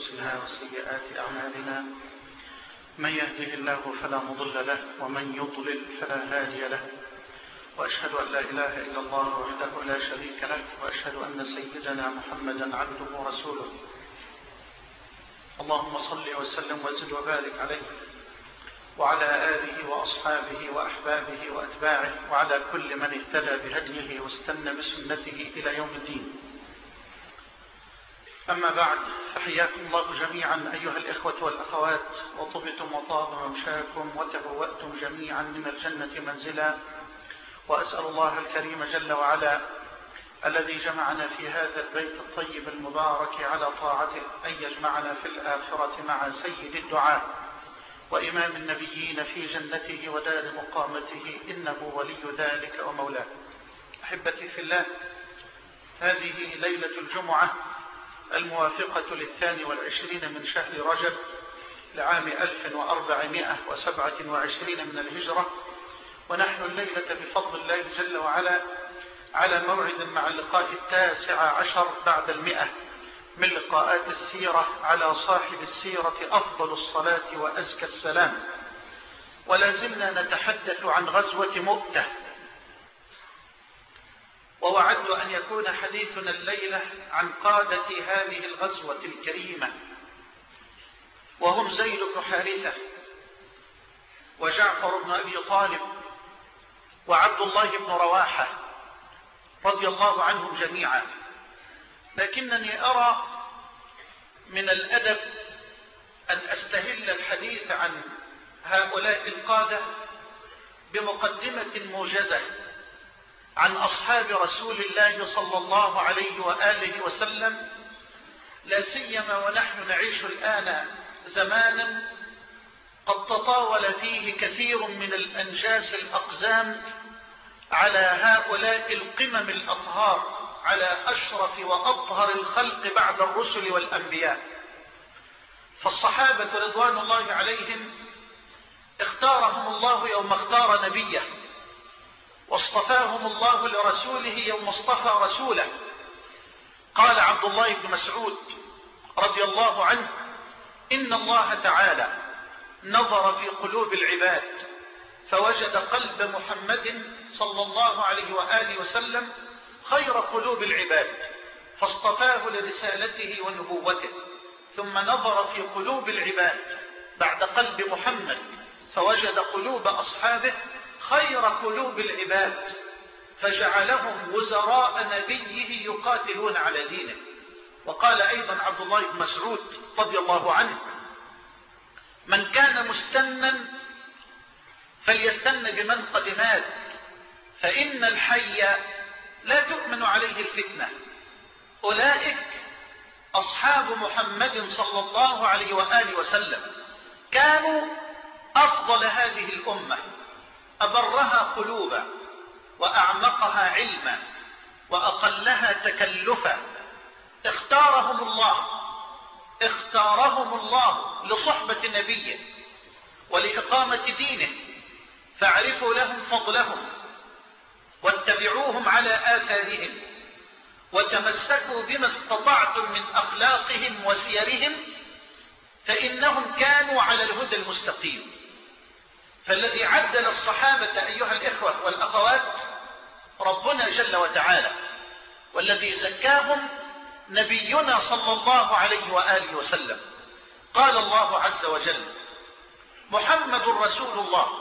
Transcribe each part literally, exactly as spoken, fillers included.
أنفسنا وسيئات أعمالنا، من يهده الله فلا مضل له ومن يضلل فلا هادي له، وأشهد أن لا إله إلا الله وحده لا شريك له، وأشهد أن سيدنا محمدا عبده ورسوله. اللهم صل وسلم وزد وبارك عليه وعلى آله وأصحابه وأحبابه وأتباعه وعلى كل من اهتدى بهديه واستنى بسنته إلى يوم الدين. أما بعد، فحياكم الله جميعا أيها الإخوة والأخوات، وطبتم وطاب ممشاكم وتبوأتم جميعا من الجنة منزلا، وأسأل الله الكريم جل وعلا الذي جمعنا في هذا البيت الطيب المبارك على طاعته أن يجمعنا في الآخرة مع سيد الدعاء وإمام النبيين في جنته ودار مقامته، إنه ولي ذلك ومولاه. أحبتي في الله، هذه ليلة الجمعة الموافقة للثاني والعشرين من شهر رجب لعام ألف وأربعمائة وسبعة وعشرين من الهجرة، ونحن الليلة بفضل الله جل وعلا على موعد مع اللقاء التاسع عشر بعد المئة من لقاءات السيرة على صاحب السيرة أفضل الصلاة وأزكى السلام، ولا زلنا نتحدث عن غزوة مؤتة. ووعدت أن يكون حديثنا الليلة عن قادة هذه الغزوة الكريمة، وهم زيد بن حارثة وجعفر بن أبي طالب وعبد الله بن رواحة رضي الله عنهم جميعا. لكنني أرى من الأدب أن أستهل الحديث عن هؤلاء القادة بمقدمة موجزة عن أصحاب رسول الله صلى الله عليه وآله وسلم، لا سيما ونحن نعيش الآن زمانا قد تطاول فيه كثير من الأنجاس الأقزام على هؤلاء القمم الأطهار، على أشرف وأطهر الخلق بعد الرسل والأنبياء. فالصحابة رضوان الله عليهم اختارهم الله يوم اختار نبيه، واصطفاهم الله لرسوله يوم اصطفى رسوله. قال عبد الله بن مسعود رضي الله عنه: إن الله تعالى نظر في قلوب العباد فوجد قلب محمد صلى الله عليه وآله وسلم خير قلوب العباد، فاصطفاه لرسالته ونبوته. ثم نظر في قلوب العباد بعد قلب محمد فوجد قلوب أصحابه خير قلوب العباد، فجعلهم وزراء نبيه يقاتلون على دينه. وقال أيضا عبد الله بن مسعود رضي الله عنه: من كان مستنا فليستن بمن قد مات، فإن الحي لا تؤمن عليه الفتنة. أولئك أصحاب محمد صلى الله عليه وآله وسلم، كانوا أفضل هذه الأمة، أبرها قلوبا وأعمقها علما وأقلها تكلفا. اختارهم الله اختارهم الله لصحبة نبيه ولإقامة دينه، فاعرفوا لهم فضلهم واتبعوهم على آثارهم، وتمسكوا بما استطعتم من أخلاقهم وسيرهم، فإنهم كانوا على الهدى المستقيم. فالذي عدل الصحابة أيها الإخوة والأخوات ربنا جل وتعالى، والذي زكاهم نبينا صلى الله عليه وآله وسلم. قال الله عز وجل: محمد رسول الله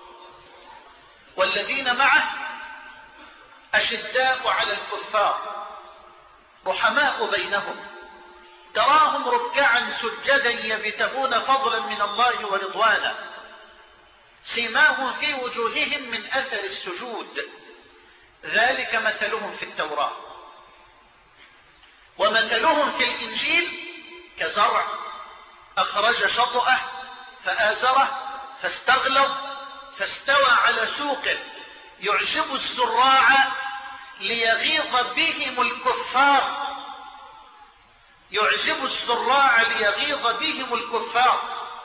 والذين معه أشداء على الكفار رحماء بينهم، تراهم ركعا سجدا يبتغون فضلا من الله ورضوانا، سيماهم في وجوههم من أثر السجود، ذلك مثلهم في التوراة ومثلهم في الإنجيل كزرع أخرج شطأه فآزره فاستغلظ فاستوى على سوقه يعجب الزراع ليغيظ بهم الكفار يعجب الزراع ليغيظ بهم الكفار.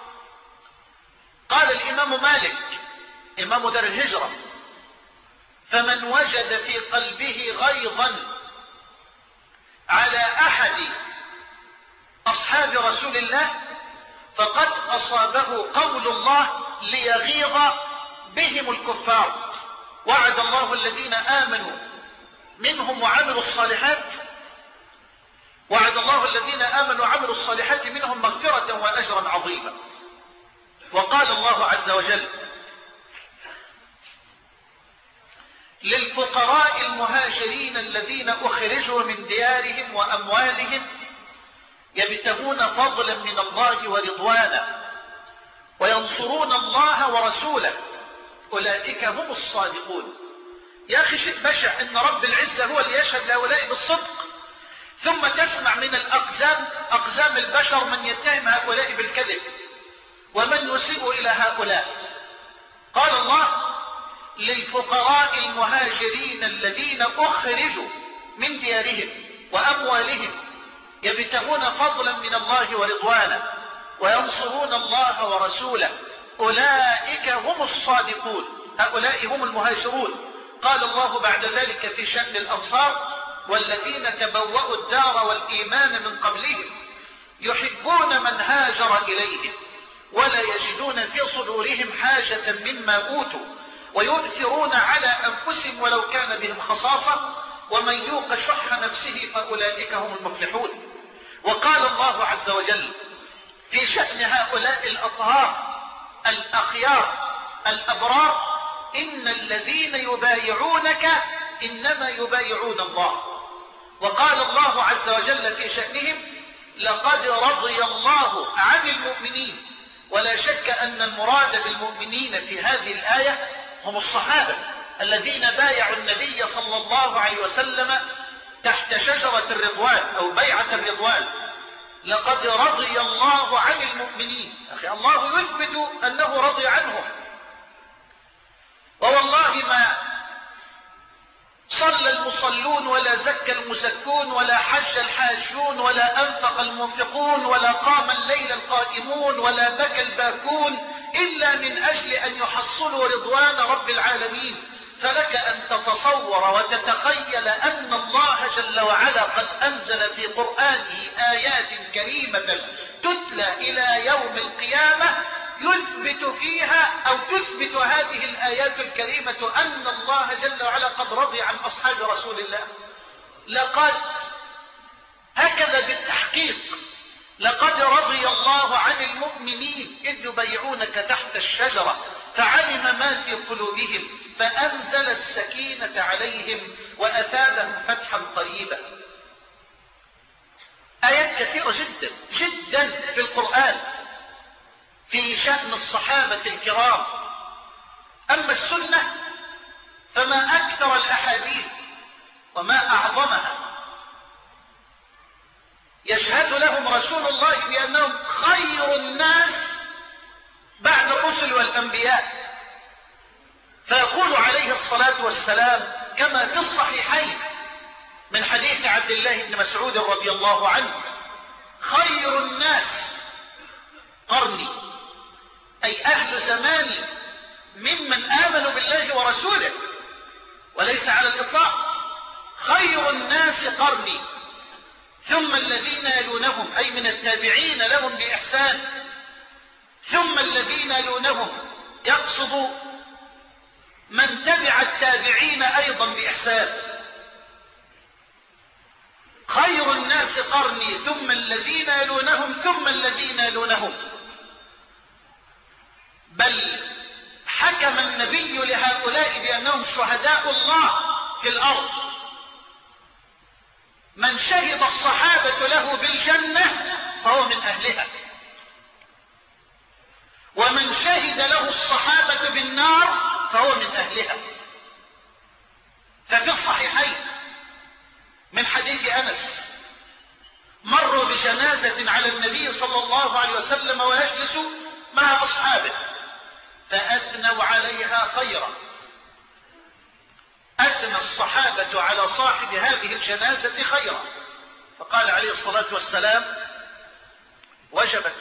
قال الإمام مالك إمام دار الهجرة: فمن وجد في قلبه غيظا على أحد أصحاب رسول الله فقد أصابه قول الله ليغيظ بهم الكفار. وعد الله الذين آمنوا منهم وعملوا الصالحات وعد الله الذين آمنوا وعملوا الصالحات منهم مغفرة وأجرا عظيما. وقال الله عز وجل للفقراء المهاجرين الذين أخرجوا من ديارهم وأموالهم يبتغون فضلا من الله ورضوانا وينصرون الله ورسوله أولئك هم الصادقون. يا أخي شيء بشع إن رب العزة هو اللي يشهد لهؤلاء بالصدق، ثم تسمع من الأقزام أقزام البشر من يتهم هؤلاء بالكذب ومن يسيء إلى هؤلاء. قال الله للفقراء المهاجرين الذين أخرجوا من ديارهم وأموالهم يبتغون فضلا من الله ورضوانا وينصرون الله ورسوله أولئك هم الصادقون. هؤلاء هم المهاجرون. قال الله بعد ذلك في شأن الأنصار والذين تبوأوا الدار والإيمان من قبلهم يحبون من هاجر إليهم ولا يجدون في صدورهم حاجة مما أوتوا ويؤثرون على أنفسهم ولو كان بهم خصاصة ومن يوق شح نفسه فأولئك هم المفلحون. وقال الله عز وجل في شأن هؤلاء الأطهار الأخيار الأبرار إن الذين يبايعونك إنما يبايعون الله. وقال الله عز وجل في شأنهم لقد رضي الله عن المؤمنين. ولا شك أن المراد بالمؤمنين في هذه الآية هم الصحابة الذين بايعوا النبي صلى الله عليه وسلم تحت شجرة الرضوان أو بيعة الرضوان. لقد رضي الله عن المؤمنين. أخي الله يثبت أنه رضي عنهم. ووالله ما صلى المصلون ولا زكى المزكون ولا حج الحاجون ولا أنفق المنفقون ولا قام الليل القائمون ولا بكى الباكون إلا من أجل أن يحصلوا رضوان رب العالمين. فلك أن تتصور وتتخيل أن الله جل وعلا قد أنزل في قرآنه آيات كريمة تتلى إلى يوم القيامة يثبت فيها أو تثبت هذه الآيات الكريمة أن الله جل وعلا قد رضي عن أصحاب رسول الله. لقد هكذا بالتحقيق لقد رضي الله عن المؤمنين إذ يبايعونك تحت الشجرة فعلم ما في قلوبهم فأنزل السكينة عليهم وأثابهم فتحا قريبا. آيات كثيرة جدا جدا في القرآن في شأن الصحابة الكرام. أما السنة فما أكثر الأحاديث وما أعظمها. يشهد لهم رسول الله بأنهم خير الناس بعد الرسل والأنبياء. فيقول عليه الصلاة والسلام كما في الصحيحين من حديث عبد الله بن مسعود رضي الله عنه خير الناس قرني أي أهل زماني ممن آمنوا بالله ورسوله. وليس على الإطلاق. خير الناس قرني ثم الذين يلونهم أي من التابعين لهم بإحسان ثم الذين يلونهم يقصد من تبع التابعين أيضا بإحسان. خير الناس قرني ثم الذين يلونهم ثم الذين يلونهم. بل حكم النبي لهؤلاء بأنهم شهداء الله في الأرض. من شهد الصحابة له بالجنة فهو من أهلها ومن شهد له الصحابة بالنار فهو من أهلها. ففي الصحيحين من حديث أنس مروا بجنازة على النبي صلى الله عليه وسلم ويجلس مع أصحابه فأثنوا عليها خيرا. أثنى الصحابة على صاحب هذه الجنازة خيرا فقال عليه الصلاة والسلام وجبت.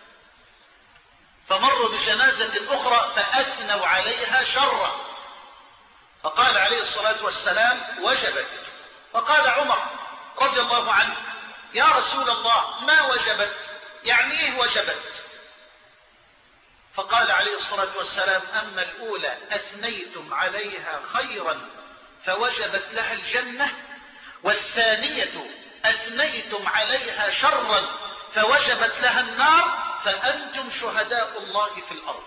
فمروا بجنازة أخرى فأثنوا عليها شرا فقال عليه الصلاة والسلام وجبت. فقال عمر رضي الله عنه يا رسول الله ما وجبت يعني ايه وجبت؟ فقال عليه الصلاة والسلام: أما الأولى أثنيتم عليها خيرا فوجبت لها الجنة، والثانية أثنيتم عليها شرا فوجبت لها النار، فأنتم شهداء الله في الأرض.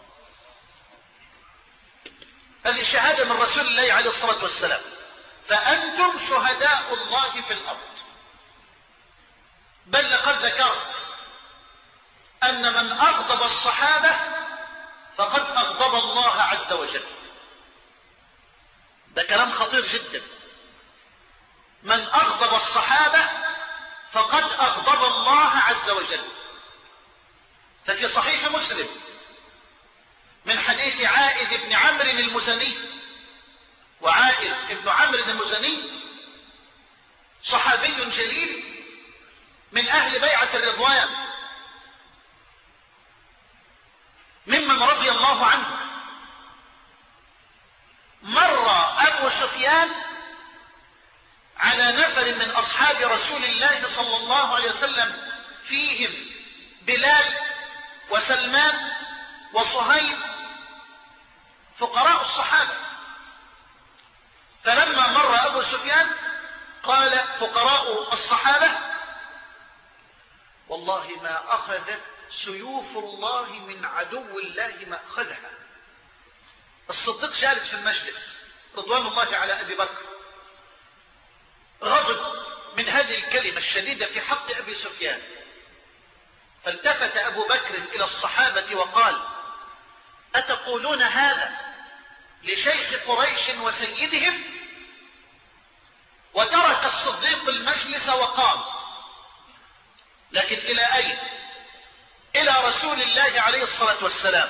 هذه شهادة من رسول الله عليه الصلاة والسلام، فأنتم شهداء الله في الأرض. بل لقد ذكرت أن من أغضب الصحابة فقد أغضب الله عز وجل. ده كلام خطير جدا. من أغضب الصحابة فقد أغضب الله عز وجل. ففي صحيح مسلم من حديث عائذ بن عمرو المزني، وعائذ بن عمرو المزني صحابي جليل من أهل بيعة الرضوان، ممن رضي الله عنه. مر أبو سفيان على نفر من أصحاب رسول الله صلى الله عليه وسلم فيهم بلال وسلمان وصهيب، فقراء الصحابة. فلما مر أبو سفيان قال فقراء الصحابة: والله ما أخذت سيوف الله من عدو الله ما أخذها. الصديق جالس في المجلس رضوان الله على أبي بكر، غضب من هذه الكلمة الشديدة في حق أبي سفيان، فالتفت أبو بكر إلى الصحابة وقال: أتقولون هذا لشيخ قريش وسيدهم؟ وترك الصديق المجلس وقام. لكن إلى أين؟ إلى رسول الله عليه الصلاة والسلام.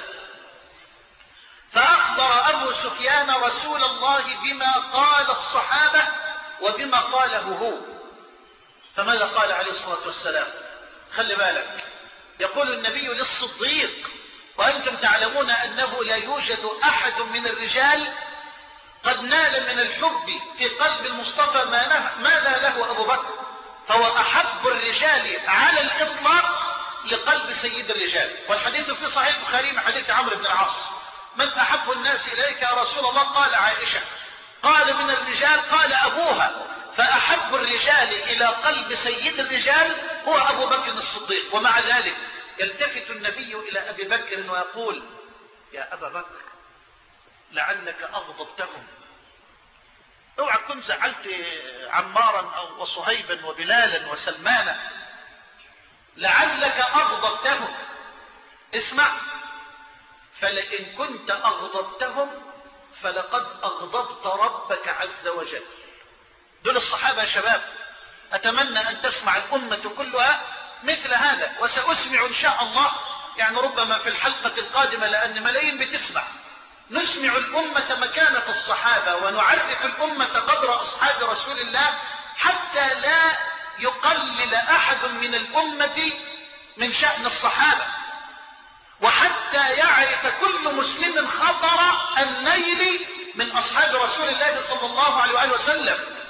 فأخبر أبو سفيان رسول الله بما قال الصحابة وبما قاله هو. فماذا قال عليه الصلاة والسلام؟ خلي بالك، يقول النبي للصديق: وأنتم تعلمون أنه لا يوجد أحد من الرجال قد نال من الحب في قلب المصطفى ما نال له أبو بكر، فهو أحب الرجال على الإطلاق لقلب سيد الرجال. والحديث في صحيح البخاري من حديث عمرو بن العاص: من أحب الناس إليك يا رسول الله؟ قال عائشة. قال من الرجال؟ قال أبوها. فأحب الرجال إلى قلب سيد الرجال هو أبو بكر الصديق. ومع ذلك يلتفت النبي إلى أبي بكر ويقول: يا أبا بكر لعلك أغضبتهم. اوعى تكون زعلت عمارا أو وصهيبا وبلالا وسلمانا، لعلك أغضبتهم. اسمع: فلئن كنت أغضبتهم فلقد أغضبت ربك عز وجل. دول الصحابة يا شباب. أتمنى أن تسمع الأمة كلها مثل هذا، وسأسمع إن شاء الله، يعني ربما في الحلقة القادمة لأن ملايين بتسمع، نسمع الأمة مكانة الصحابة ونعرف الأمة قدر أصحاب رسول الله، حتى لا يقلل أحد من الأمة من شأن الصحابة، وحتى يعرف كل مسلم خطر النيل من أصحاب رسول الله صلى الله عليه وآله وسلم.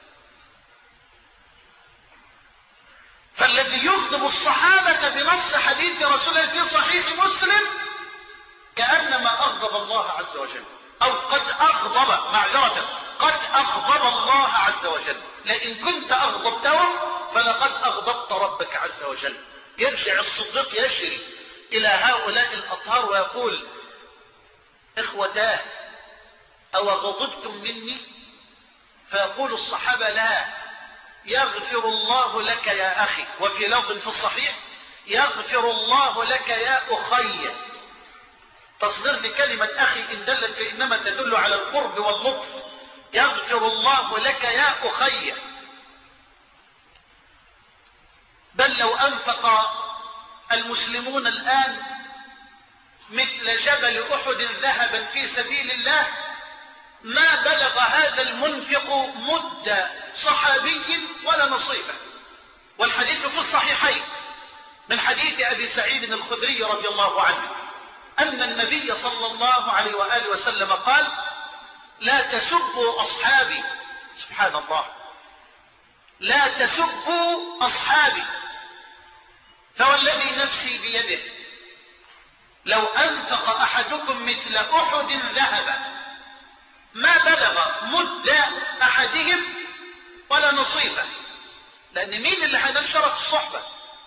فالذي يغضب الصحابة بنص حديث رسول الله في صحيح مسلم كأنما أغضب الله عز وجل، أو قد أغضب، معذرة، قد أغضب الله عز وجل. لئن كنت أغضبتهم فلقد أغضبت ربك عز وجل. يرجع الصديق يجري إلى هؤلاء الأطهار ويقول: إخوتاه أو غضبتم مني؟ فيقول الصحابة: لا، يغفر الله لك يا أخي. وفي لفظ في الصحيح: يغفر الله لك يا أخي. تصدير لكلمة أخي إن دلت فإنما تدل على القرب واللطف. يغفر الله لك يا أخي. بل لو أنفق المسلمون الآن مثل جبل أحد ذهبا في سبيل الله ما بلغ هذا المنفق مد صحابي ولا نصيبه. والحديث في الصحيحين من حديث أبي سعيد الخدري رضي الله عنه أن النبي صلى الله عليه وآله وسلم قال: لا تسبوا أصحابي. سبحان الله، لا تسبوا أصحابي، فوالذي نفسي بيده لو أنفق أحدكم مثل أحد ذهبا ما بلغ مد أحدهم ولا نصيبه. لأن مين اللي هينال شرف الصحبة؟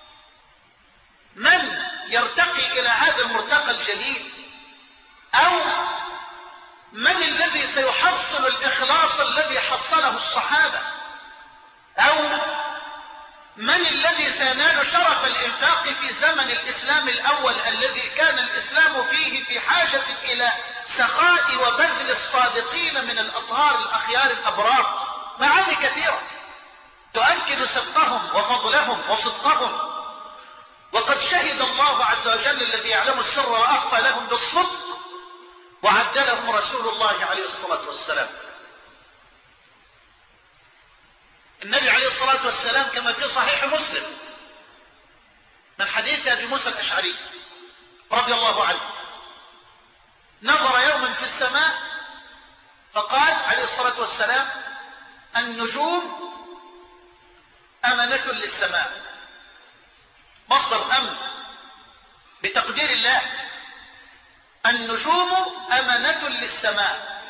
من يرتقي إلى هذا المرتقى الجليل؟ أو من الذي سيحصل الإخلاص الذي حصله الصحابة؟ أو من الذي سينال شرف الإنفاق في زمن الإسلام الأول الذي كان الإسلام فيه في حاجة إلى سخاء وبذل الصادقين من الأطهار الأخيار الأبرار؟ معاني كثيرة تؤكد سبقهم وفضلهم وصدقهم. وقد شهد الله عز وجل الذي يعلم السر وأخفى لهم بالصدق، وعدلهم رسول الله عليه الصلاة والسلام. النبي عليه الصلاة والسلام كما في صحيح مسلم من حديث أبي موسى الأشعري رضي الله عنه نظر يوما في السماء فقال عليه الصلاة والسلام: النجوم أمنة للسماء. مصدر أمن بتقدير الله. النجوم أمنة للسماء،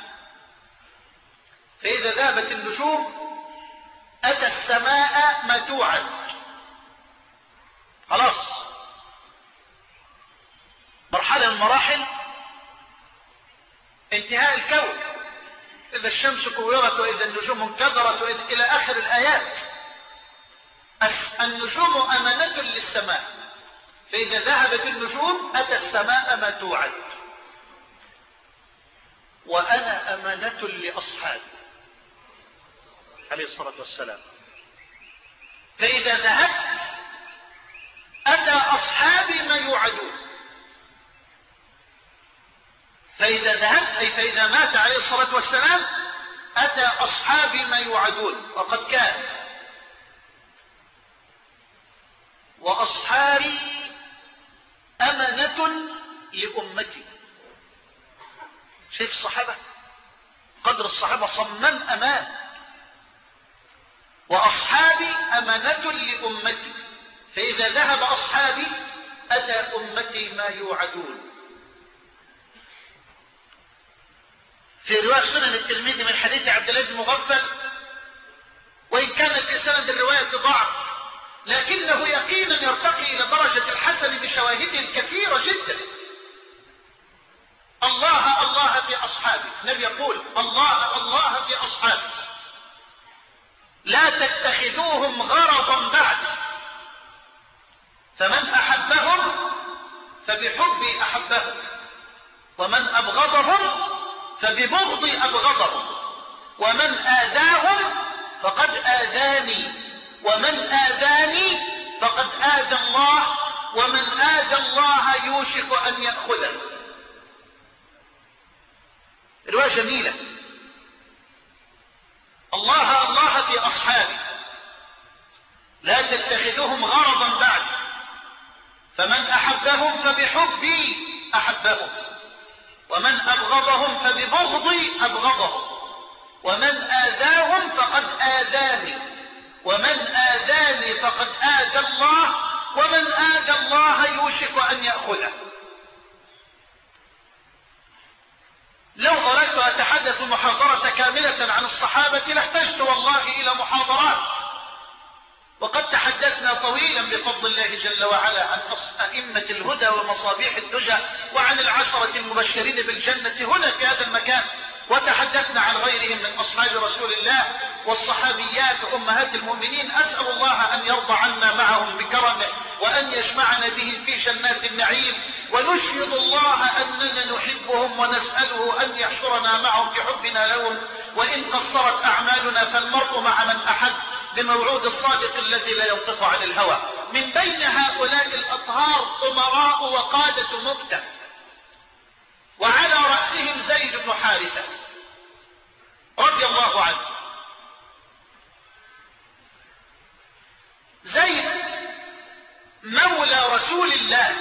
فإذا ذهبت النجوم أتى السماء ما توعد. خلاص مرحلة من مراحل انتهاء الكون، إذا الشمس كورت وإذا النجوم انكدرت وإذا إلى آخر الآيات. النجوم أمانة للسماء، فإذا ذهبت النجوم أتى السماء ما توعد. وأنا أمانة لأصحابي عليه الصلاة والسلام، فإذا ذهبت أتى أصحابي ما يوعدون. فإذا ذهبت أي فإذا مات عليه الصلاة والسلام أتى أصحابي ما يوعدون. وقد كان. وأصحابي أمانة لأمتي. شايف الصحابة قدر الصحابة صمم أمان. وأصحابي أمانة لأمتي، فإذا ذهب أصحابي أتى أمتي ما يوعدون. في رواية سنن الترمذي من حديث عبد الله بن مغفل، وإن كان في سند الرواية ضعف لكنه يقينا يرتقي إلى درجة الحسن بشواهده الكثيرة جدا. الله الله في أصحابي، النبي يقول: الله الله في أصحابي، لا تتخذوهم غرضا بعد، فمن أحبهم فبحبي أحبهم، ومن أبغضهم فببغضي أبغضهم، ومن آذاهم فقد آذاني، ومن آذاني فقد آذى الله، ومن آذى الله يوشك أن يأخذه. رواية جميلة. الله الله في أصحابي، لا تتخذوهم غرضا بعد، فمن أحبهم فبحبي أحبهم، ومن أبغضهم فببغضي أبغضهم، ومن آذاهم فقد آذاني، ومن آذاني فقد آذى الله، ومن آذى الله يوشك أن يأخذه. لو أردت أتحدث محاضرة كاملة عن الصحابة لاحتجت والله إلى محاضرات، وقد تحدثنا طويلا بفضل الله جل وعلا عن أئمة الهدى ومصابيح الدجى وعن العشرة المبشرين بالجنة هنا في هذا المكان، وتحدثنا عن غيرهم من أصحاب رسول الله والصحابيات أمهات المؤمنين. أسأل الله أن يرضى عنا معهم بكرمه، وأن يجمعنا بهم في جنات النعيم، ونشهد الله أننا نحبهم ونسأله أن يحشرنا معهم بحبنا لهم. وإن قصرت أعمالنا فالمرء مع من أحب بموعود الصادق الذي لا ينطق عن الهوى. من بين هؤلاء الأطهار أمراء وقادة مبدع، وعلى رأسهم زيد بن حارثة رضي الله عنه. زيد مولى رسول الله،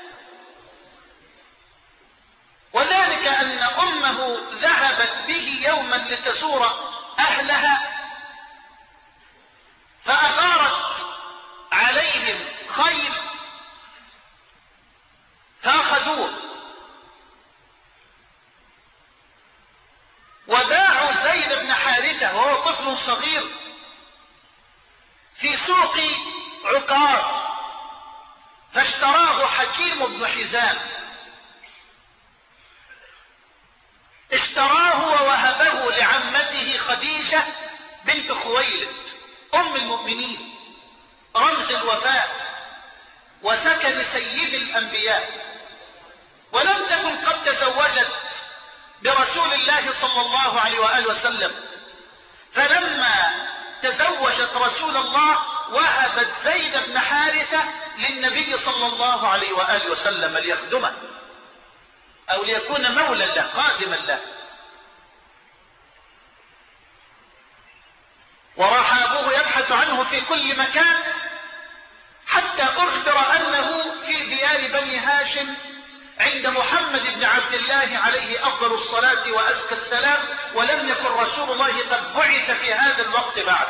وذلك أن أمه ذهبت به يوما لتزور أهلها، فأغارت عليهم خيل حكيم بن حزام اشتراه ووهبه لعمته خديجة بنت خويلد أم المؤمنين رمز الوفاء وسكن سيد الأنبياء، ولم تكن قد تزوجت برسول الله صلى الله عليه وآله وسلم، فلما تزوجت رسول الله وهبت زيد بن حارثة للنبي صلى الله عليه وآله وسلم ليخدمه أو ليكون مولا له قادما له. وراح أبوه يبحث عنه في كل مكان حتى أخبر أنه في ديار بني هاشم عند محمد بن عبد الله عليه أفضل الصلاة وأزكى السلام، ولم يكن رسول الله قد بعث في هذا الوقت بعد.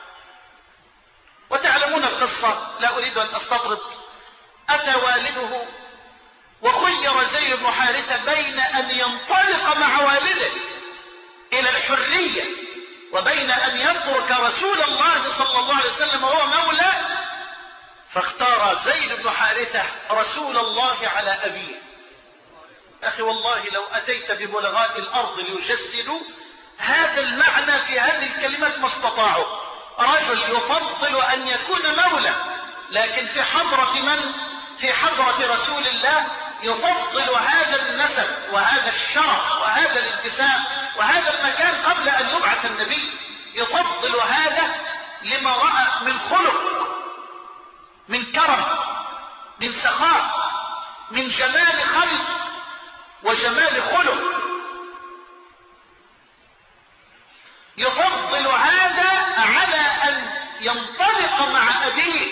وتعلمون القصة، لا أريد أن أستطرد. أتى والده وخير زيد بن حارثة بين أن ينطلق مع والده إلى الحرية وبين أن يترك رسول الله صلى الله عليه وسلم وهو مولى، فاختار زيد بن حارثة رسول الله على أبيه. أخي والله لو أتيت ببلغاء الأرض ليجسدوا هذا المعنى في هذه الكلمات ما استطاعوا. رجل يفضل أن يكون مولى، لكن في حضرة من؟ في حضرة رسول الله يفضل هذا النسب وهذا الشرف وهذا الانتساب وهذا المكان قبل أن يبعث النبي. يفضل هذا لما رأى من خلق، من كرم، من سخاء، من جمال خلق وجمال خلق. يفضل هذا على أن ينطلق مع أبيه.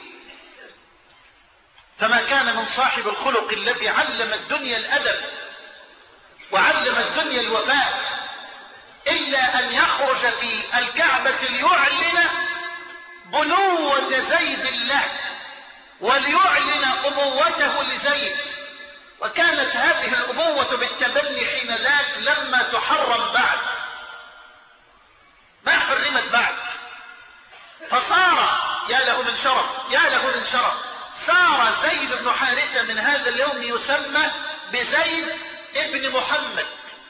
فما كان من صاحب الخلق الذي علم الدنيا الأدب وعلم الدنيا الوفاء إلا أن يخرج في الكعبة ليعلن بنوة زيد له وليعلن أبوته لزيد. وكانت هذه الأبوة بالتبني حين ذاك لما تحرم بعد، ما حرمت بعد، فصار يا له من شرف يا له من شرف صار زيد بن حارثة من هذا اليوم يسمى بزيد ابن محمد.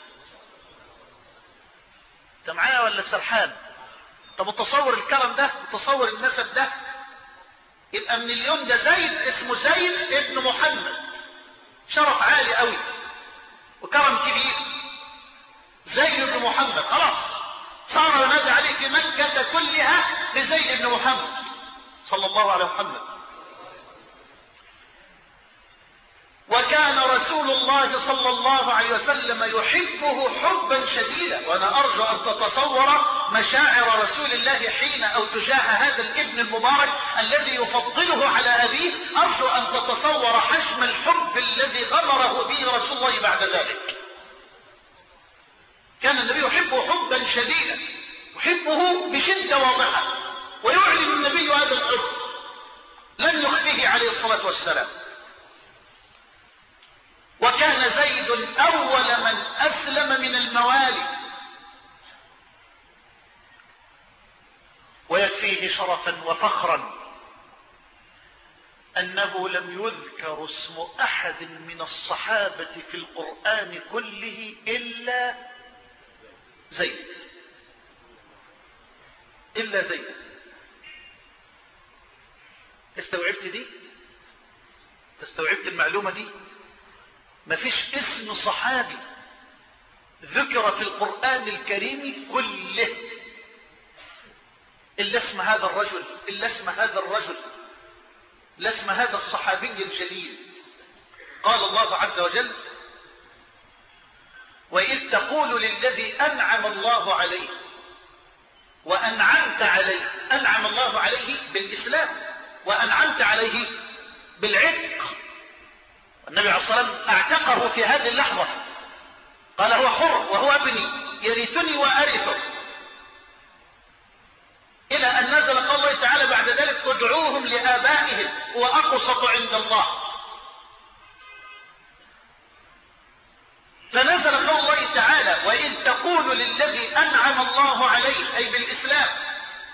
انت معايا ولا سرحان؟ طب متصور الكرم ده، متصور النسب ده؟ يبقى من اليوم ده زيد اسمه زيد ابن محمد، شرف عالي قوي وكرم كبير. زيد بن محمد خلاص صار ينادى عليه في مكة كلها بزيد بن محمد صلى الله عليه محمد. وكان رسول الله صلى الله عليه وسلم يحبه حبا شديدا. وانا ارجو ان تتصور مشاعر رسول الله حين او تجاه هذا الابن المبارك الذي يفضله على ابيه. ارجو ان تتصور حجم الحب الذي غمره به رسول الله بعد ذلك. كان النبي يحبه حبا شديدا، يحبه بشدة واضحة، ويعلن النبي هذا الحب لن يخفيه عليه الصلاة والسلام. وكان زيد أول من أسلم من الموالي، ويكفيه شرفا وفخرا أنه لم يذكر اسم أحد من الصحابة في القرآن كله إلا زيد، إلا زيد. استوعبت دي؟ استوعبت المعلومة دي؟ مفيش اسم صحابي ذكر في القرآن الكريم كله إلا اسم هذا الرجل، إلا اسم هذا الرجل، إلا اسم هذا الصحابي الجليل. قال الله عز وجل: وإذ تقول للذي أنعم الله عليه وأنعمت عليه، أنعم الله عليه بالإسلام وأنعمت عليه بالعتق. النبي عليه الصلاة والسلام اعتقه في هذه اللحظة، قال هو حر وهو ابني يرثني وأرثه، إلى أن نزل قول الله تعالى بعد ذلك: ادعوهم لآبائهم وأقسط عند الله. فنزل قول الله تعالى: وإذ تقول للذي أنعم الله عليه أي بالإسلام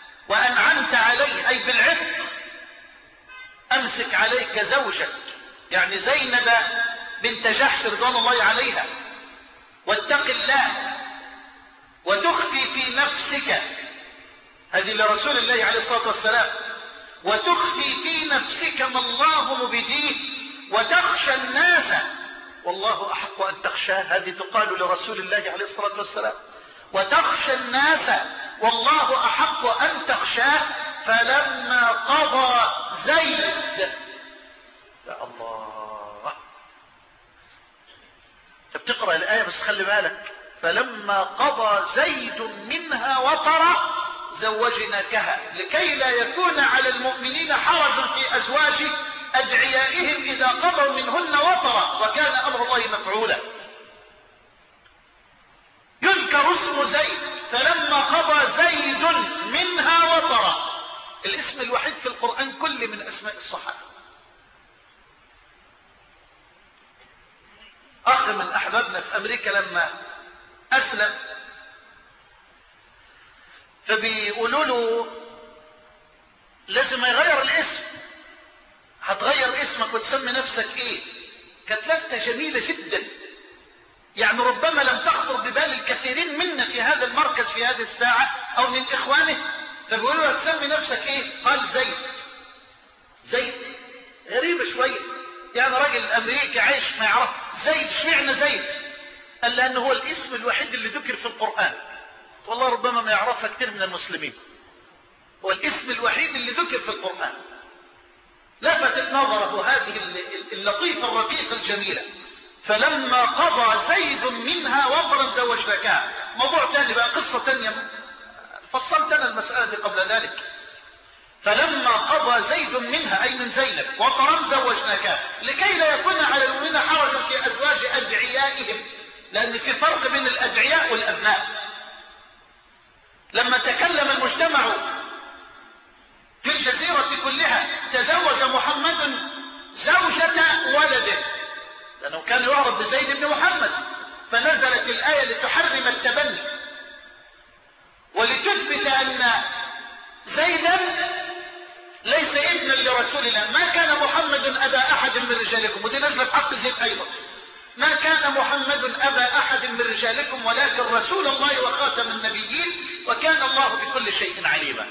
وأنعمت عليه أي بالعتق: أمسك عليك زوجك يعني زينب بنت جحش رضوان الله عليها، واتق الله وتخفي في نفسك، هذه لرسول الله عليه الصلاة والسلام، وتخفي في نفسك ما الله مبديه وتخشى الناس والله أحق أن تخشاه، هذه تقال لرسول الله عليه الصلاة والسلام، وتخشى الناس والله أحق أن تخشاه. فلما قضى زيد، يا الله، بتقرأ الآية بس خلي بالك، فلما قضى زيد منها وطرا زوجناكها لكي لا يكون على المؤمنين حرج في أزواج أدعيائهم إذا قضوا منهن وطرا وكان أمر الله مفعولا. يذكر اسم زيد، فلما قضى زيد منها وطرا، الاسم الوحيد في القرآن كله من أسماء الصحابة. أخ من أحبابنا في أمريكا لما أسلم فبيقولوا له لازم يغير الاسم، هتغير اسمك وتسمي نفسك ايه؟ كانت لفتة جميلة جدا، يعني ربما لم تخطر ببال الكثيرين منا في هذا المركز في هذه الساعة او من اخوانه. فبيقولوا له تسمي نفسك ايه؟ قال زيد. زيد غريبة شوية، يعني راجل امريكي عايش ما يعرف زيد، اشمعنى زيد؟ قال لانه هو الاسم الوحيد اللي ذكر في القرآن، والله ربما ما يعرفها كثير من المسلمين، هو الاسم الوحيد اللي ذكر في القرآن. لفتت نظره هذه اللطيفة الرقيقة الجميلة، فلما قضى زيد منها وطرا زوجناكها. موضوع ثاني بقى، قصة ثانية فصلت أنا المسألة دي قبل ذلك. فلما قضى زيد منها أي من زينب وطرا زوجناكها لكي لا يكون على المؤمنين حرج في أزواج أدعيائهم، لأن في فرق بين الأدعياء والأبناء. لما تكلم المجتمع في الجزيرة كلها تزوج محمد زوجة ولده، لأنه كان يعرف بزيد بن محمد، فنزلت الآية لتحرم التبني ولتثبت أن زيدا ليس ابنا لرسول الله. ما كان محمد أبا أحد من رجالكم، ودي نزلت في حق زيد أيضا، ما كان محمد أبا أحد من رجالكم ولكن رسول الله وخاتم النبيين وكان الله بكل شيء عليما.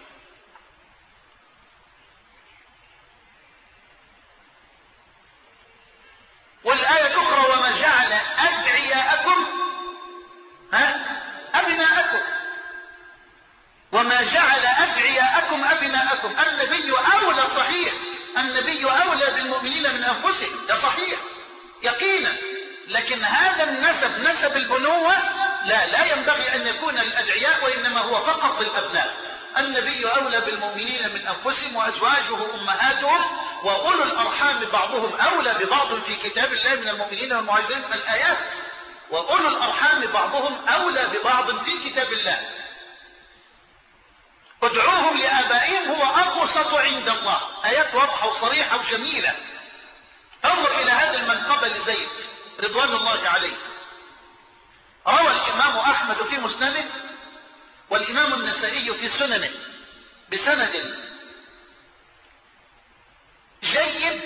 والآية الأخرى وما جعل أدعياءكم ها أبناءكم، وما جعل أدعياءكم أبناءكم. النبي أولى، صحيح النبي أولى بالمؤمنين من أنفسهم، ده صحيح يقينا، لكن هذا النسب نسب البنوة لا لا ينبغي أن يكون الأدعياء، وإنما هو فقط للأبناء. النبي أولى بالمؤمنين من أنفسهم وأزواجه أمهاتهم وأولو الأرحام بعضهم أولى ببعض في كتاب الله من المؤمنين والمهاجرين، الآيات. وأولو الأرحام بعضهم أولى ببعض في كتاب الله. ادعوهم لآبائهم هو أقسط عند الله، آيات واضحة وصريحة وجميلة. انظر إلى هذا المنقبة لزيد رضوان الله عليه. روى الإمام أحمد في مسنده والإمام النسائي في سننه بسند جيد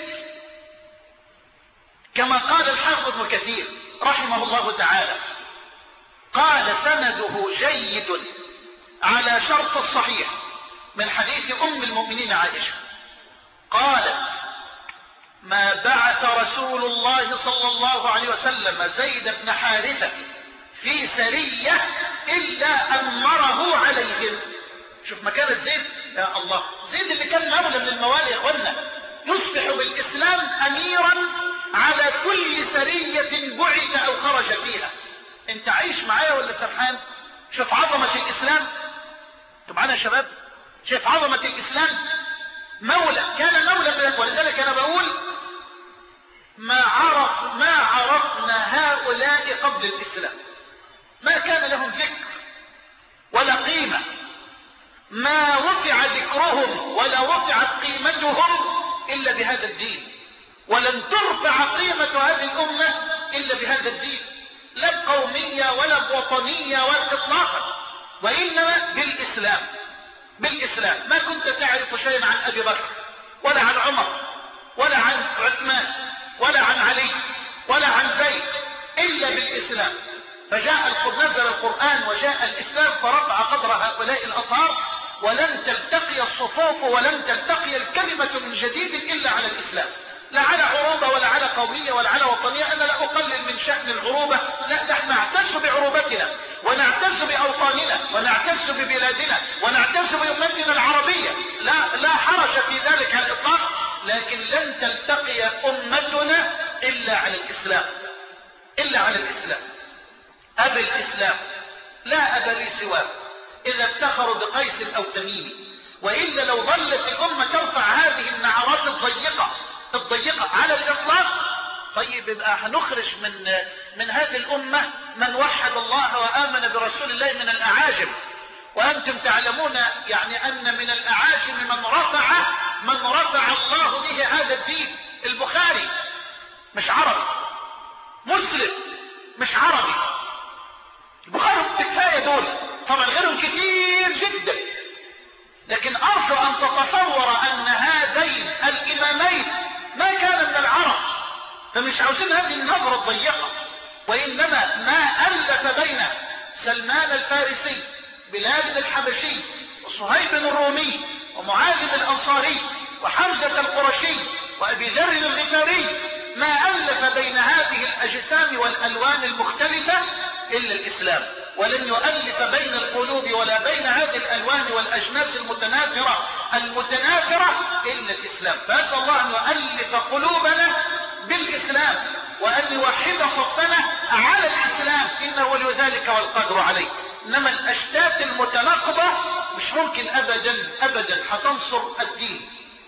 كما قال الحافظ ابن كثير رحمه الله تعالى، قال سنده جيد على شرط الصحيح من حديث أم المؤمنين عائشة قالت: ما بعث رسول الله صلى الله عليه وسلم زيد بن حارثة في سرية إلا أمره عليهم. شوف مكانة زيد، يا الله، زيد اللي كان مولى من الموالي يا اخوانا، يصبح بالإسلام أميرا على كل سرية بعث أو خرج فيها. انت عايش معايا ولا سرحان؟ شوف عظمة الإسلام، انتوا معانا يا شباب؟ شوف عظمة الإسلام، مولى، كان مولى من، ولذلك أنا بقول ما عرف ما عرفنا هؤلاء قبل الإسلام، ما كان لهم ذكر ولا قيمة، ما رفع ذكرهم ولا رفعت قيمتهم إلا بهذا الدين، ولن ترفع قيمة هذه الأمة إلا بهذا الدين، لا بقومية ولا بوطنية ولا إطلاقا، وإنما بالإسلام. بالإسلام ما كنت تعرف شيئا عن أبي بكر ولا عن عمر ولا عن عثمان الإسلام. فجاء نزل القرآن وجاء الإسلام فرفع قدر هؤلاء الأطهار، ولن تلتقي الصفوف ولن تلتقي الكلمة من جديد إلا على الإسلام، لا على عروبة ولا على قومية ولا على وطنية. أنا لا أقلل من شأن العروبة، لا، نحن نعتز بعروبتنا ونعتز بأوطاننا ونعتز ببلادنا ونعتز بأمتنا العربية، لا, لا حرج في ذلك على الإطلاق، لكن لن تلتقي أمتنا إلا على الإسلام، إلا على الإسلام. أبي الإسلام لا أب لي سواه إذا افتخروا بقيس أو تميم، وإلا لو ظلت الأمة ترفع هذه النعرات الضيقة الضيقة على الإطلاق، طيب يبقى هنخرج من من هذه الأمة من وحد الله وآمن برسول الله من الأعاجم. وأنتم تعلمون يعني أن من الأعاجم من رفع من رفع الله به هذا الدين. البخاري مش عربي، مسلم مش عربي، البخاري بكفاية دول، طبعا غيرهم كتير جدا، لكن أرجو أن تتصور أن هذين الإمامين ما كان من العرب، فمش عاوزين هذه النظرة الضيقة، وإنما ما ألف بين سلمان الفارسي، بلال الحبشي، وصهيب الرومي، ومعاذ الأنصاري، وحمزة القرشي، وأبي ذر الغفاري، ما ألف بين هذه الأجسام والألوان المختلفة إلا الإسلام، ولن يؤلف بين القلوب ولا بين هذه الألوان والأجناس المتناثرة المتناثرة إلا الإسلام. فأسأل الله أن يؤلف قلوبنا بالإسلام، وأن يوحد صفنا على الإسلام، إنه ولي ذلك والقدر عليه. إنما الأشتات المتناقضة مش ممكن أبدا أبدا هتنصر الدين.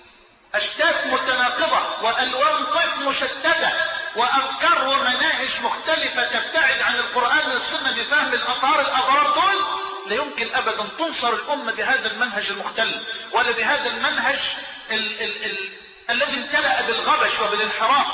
أشتات متناقضة وألوان طيف مشتتة وأفكار ومناهج مختلفة تبتعد عن القرآن والسنة بفهم الأطهار الأبرار دول، لا يمكن أبدا تنصر الأمة بهذا المنهج المختل، ولا بهذا المنهج ال ال ال الذي امتلأ بالغبش وبالانحراف.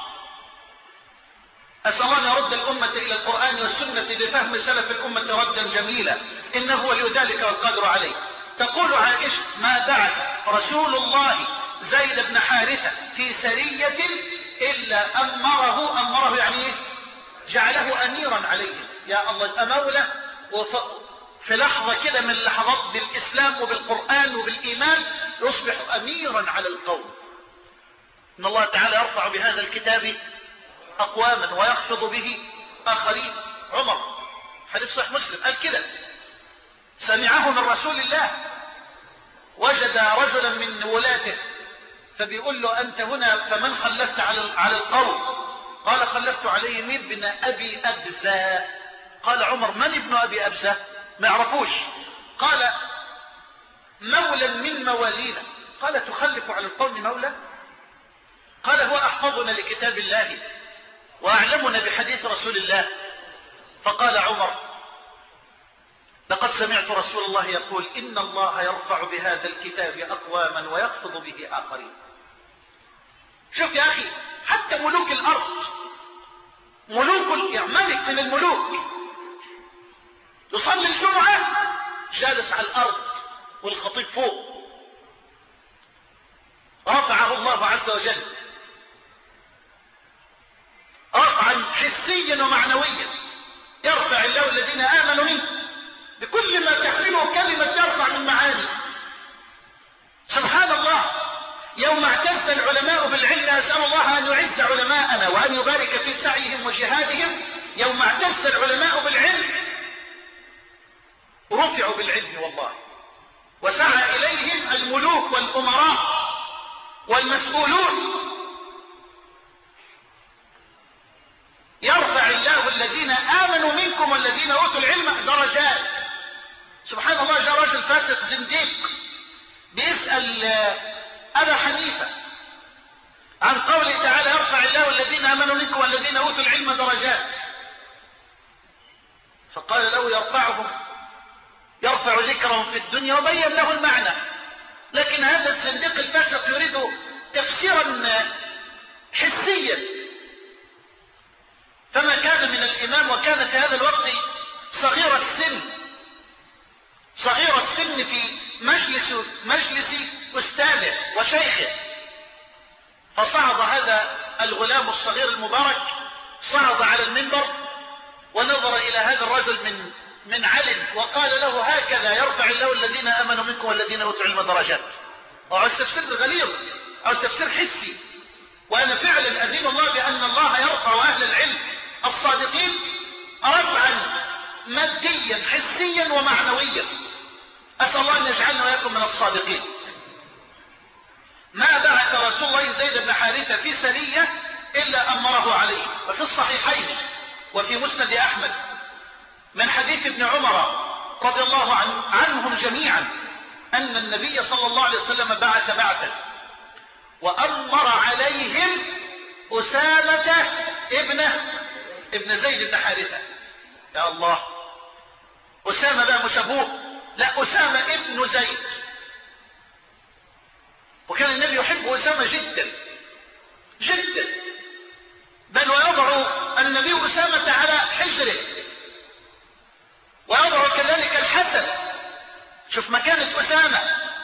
أسأل الله أن يرد الأمة إلى القرآن والسنة بفهم سلف الأمة ردا جميلا، إنه ولي ذلك والقادر عليه. تقول عائشة: ما بعث رسول الله زيد بن حارثة في سرية إلا أمره أمره يعني جعله أميرا عليه. يا الله، أمولة في لحظة كده من اللحظات بالإسلام وبالقرآن وبالإيمان يصبح أميرا على القوم. إن الله تعالى يرفع بهذا الكتاب أقواما ويخفض به آخرين. عمر حديث صحيح مسلم قال كده، سمعه من رسول الله، وجد رجلا من ولاته فبيقول له: أنت هنا فمن خلفت على القوم؟ قال: خلفت عليهم ابن أبي أبزة. قال عمر: من ابن أبي أبزة؟ ما يعرفوش. قال: مولا من موالينا. قال: تخلف على القوم مولا؟ قال: هو أحفظنا لكتاب الله وأعلمنا بحديث رسول الله. فقال عمر: لقد سمعت رسول الله يقول: إن الله يرفع بهذا الكتاب أقواما ويخفض به آخرين. شوف يا أخي، حتى ملوك الأرض، ملوك يعني ملك من الملوك يصلي الجمعة جالس على الأرض والخطيب فوق، رفعه الله عز وجل رفعا حسيا ومعنويا. يرفع الله الذين آمنوا منه بكل ما تحمله كلمة ترفع من معاني. سبحان الله، يوم اعتز العلماء بالعلم، أسأل الله أن يعز علماءنا وأن يبارك في سعيهم وجهادهم. يوم اعتز العلماء بالعلم رفعوا بالعلم والله، وسعى إليهم الملوك والأمراء والمسؤولون. يرفع الله الذين آمنوا منكم والذين أوتوا العلم درجات. سبحان الله، جاء رجل فاسق زنديق بيسأل أبا حنيفة عن قوله تعالى: يرفع الله الذين آمنوا منكم والذين أوتوا العلم درجات. فقال له: يرفعهم يرفع ذكرهم في الدنيا، وبين له المعنى. لكن هذا الزنديق الفاسق يريد تفسيرا حسيا، فما كان من الإمام، وكان في هذا الوقت صغير السن صغير السن في مجلس مجلس أستاذه وشيخه. فصعد هذا الغلام الصغير المبارك، صعد على المنبر ونظر إلى هذا الرجل من من علم وقال له هكذا يرفع الله الذين آمنوا منكم والذين أوتوا العلم درجات. وعاوز تفسير غليظ، عاوز تفسير حسي، وأنا فعلا أدين الله بأن الله يرفع أهل العلم الصادقين رفعا ماديا حسيا ومعنويا. أسأل الله أن يجعلنا وإياكم من الصادقين. ما بعث رسول الله زيد بن حارثة في سرية إلا أمره عليه. وفي الصحيحين وفي مسند أحمد من حديث ابن عمر رضي الله عن عنهم جميعا أن النبي صلى الله عليه وسلم بعث بعثا وأمر عليهم أسامة ابن ابن زيد بن حارثة. يا الله، أسامة بقى مش أبوه، لا، أسامة ابن زيد. وكان النبي يحب أسامة جدا جدا، بل ويضع النبي أسامة على حجره ويضع كذلك الحسن. شوف مكانة أسامة.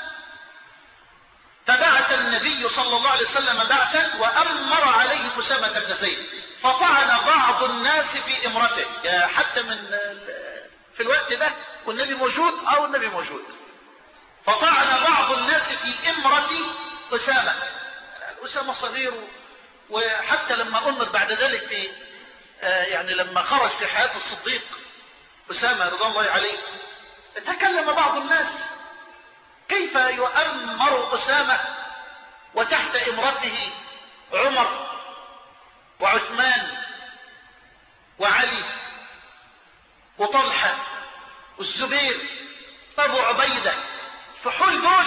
فبعث النبي صلى الله عليه وسلم بعثا وأمر عليه أسامة بن زيد، فطعن بعض الناس في امرته. حتى من في الوقت ده والنبي موجود أو النبي موجود، فطعن بعض الناس في امرة أسامة. أسامة صغير، وحتى لما أمر بعد ذلك في يعني لما خرج في حياة الصديق أسامة رضي الله عليه، تكلم بعض الناس كيف يؤمر أسامة وتحت امرته عمر وعثمان وعلي وطلحة والزبير أبو عبيدة، فحول دول.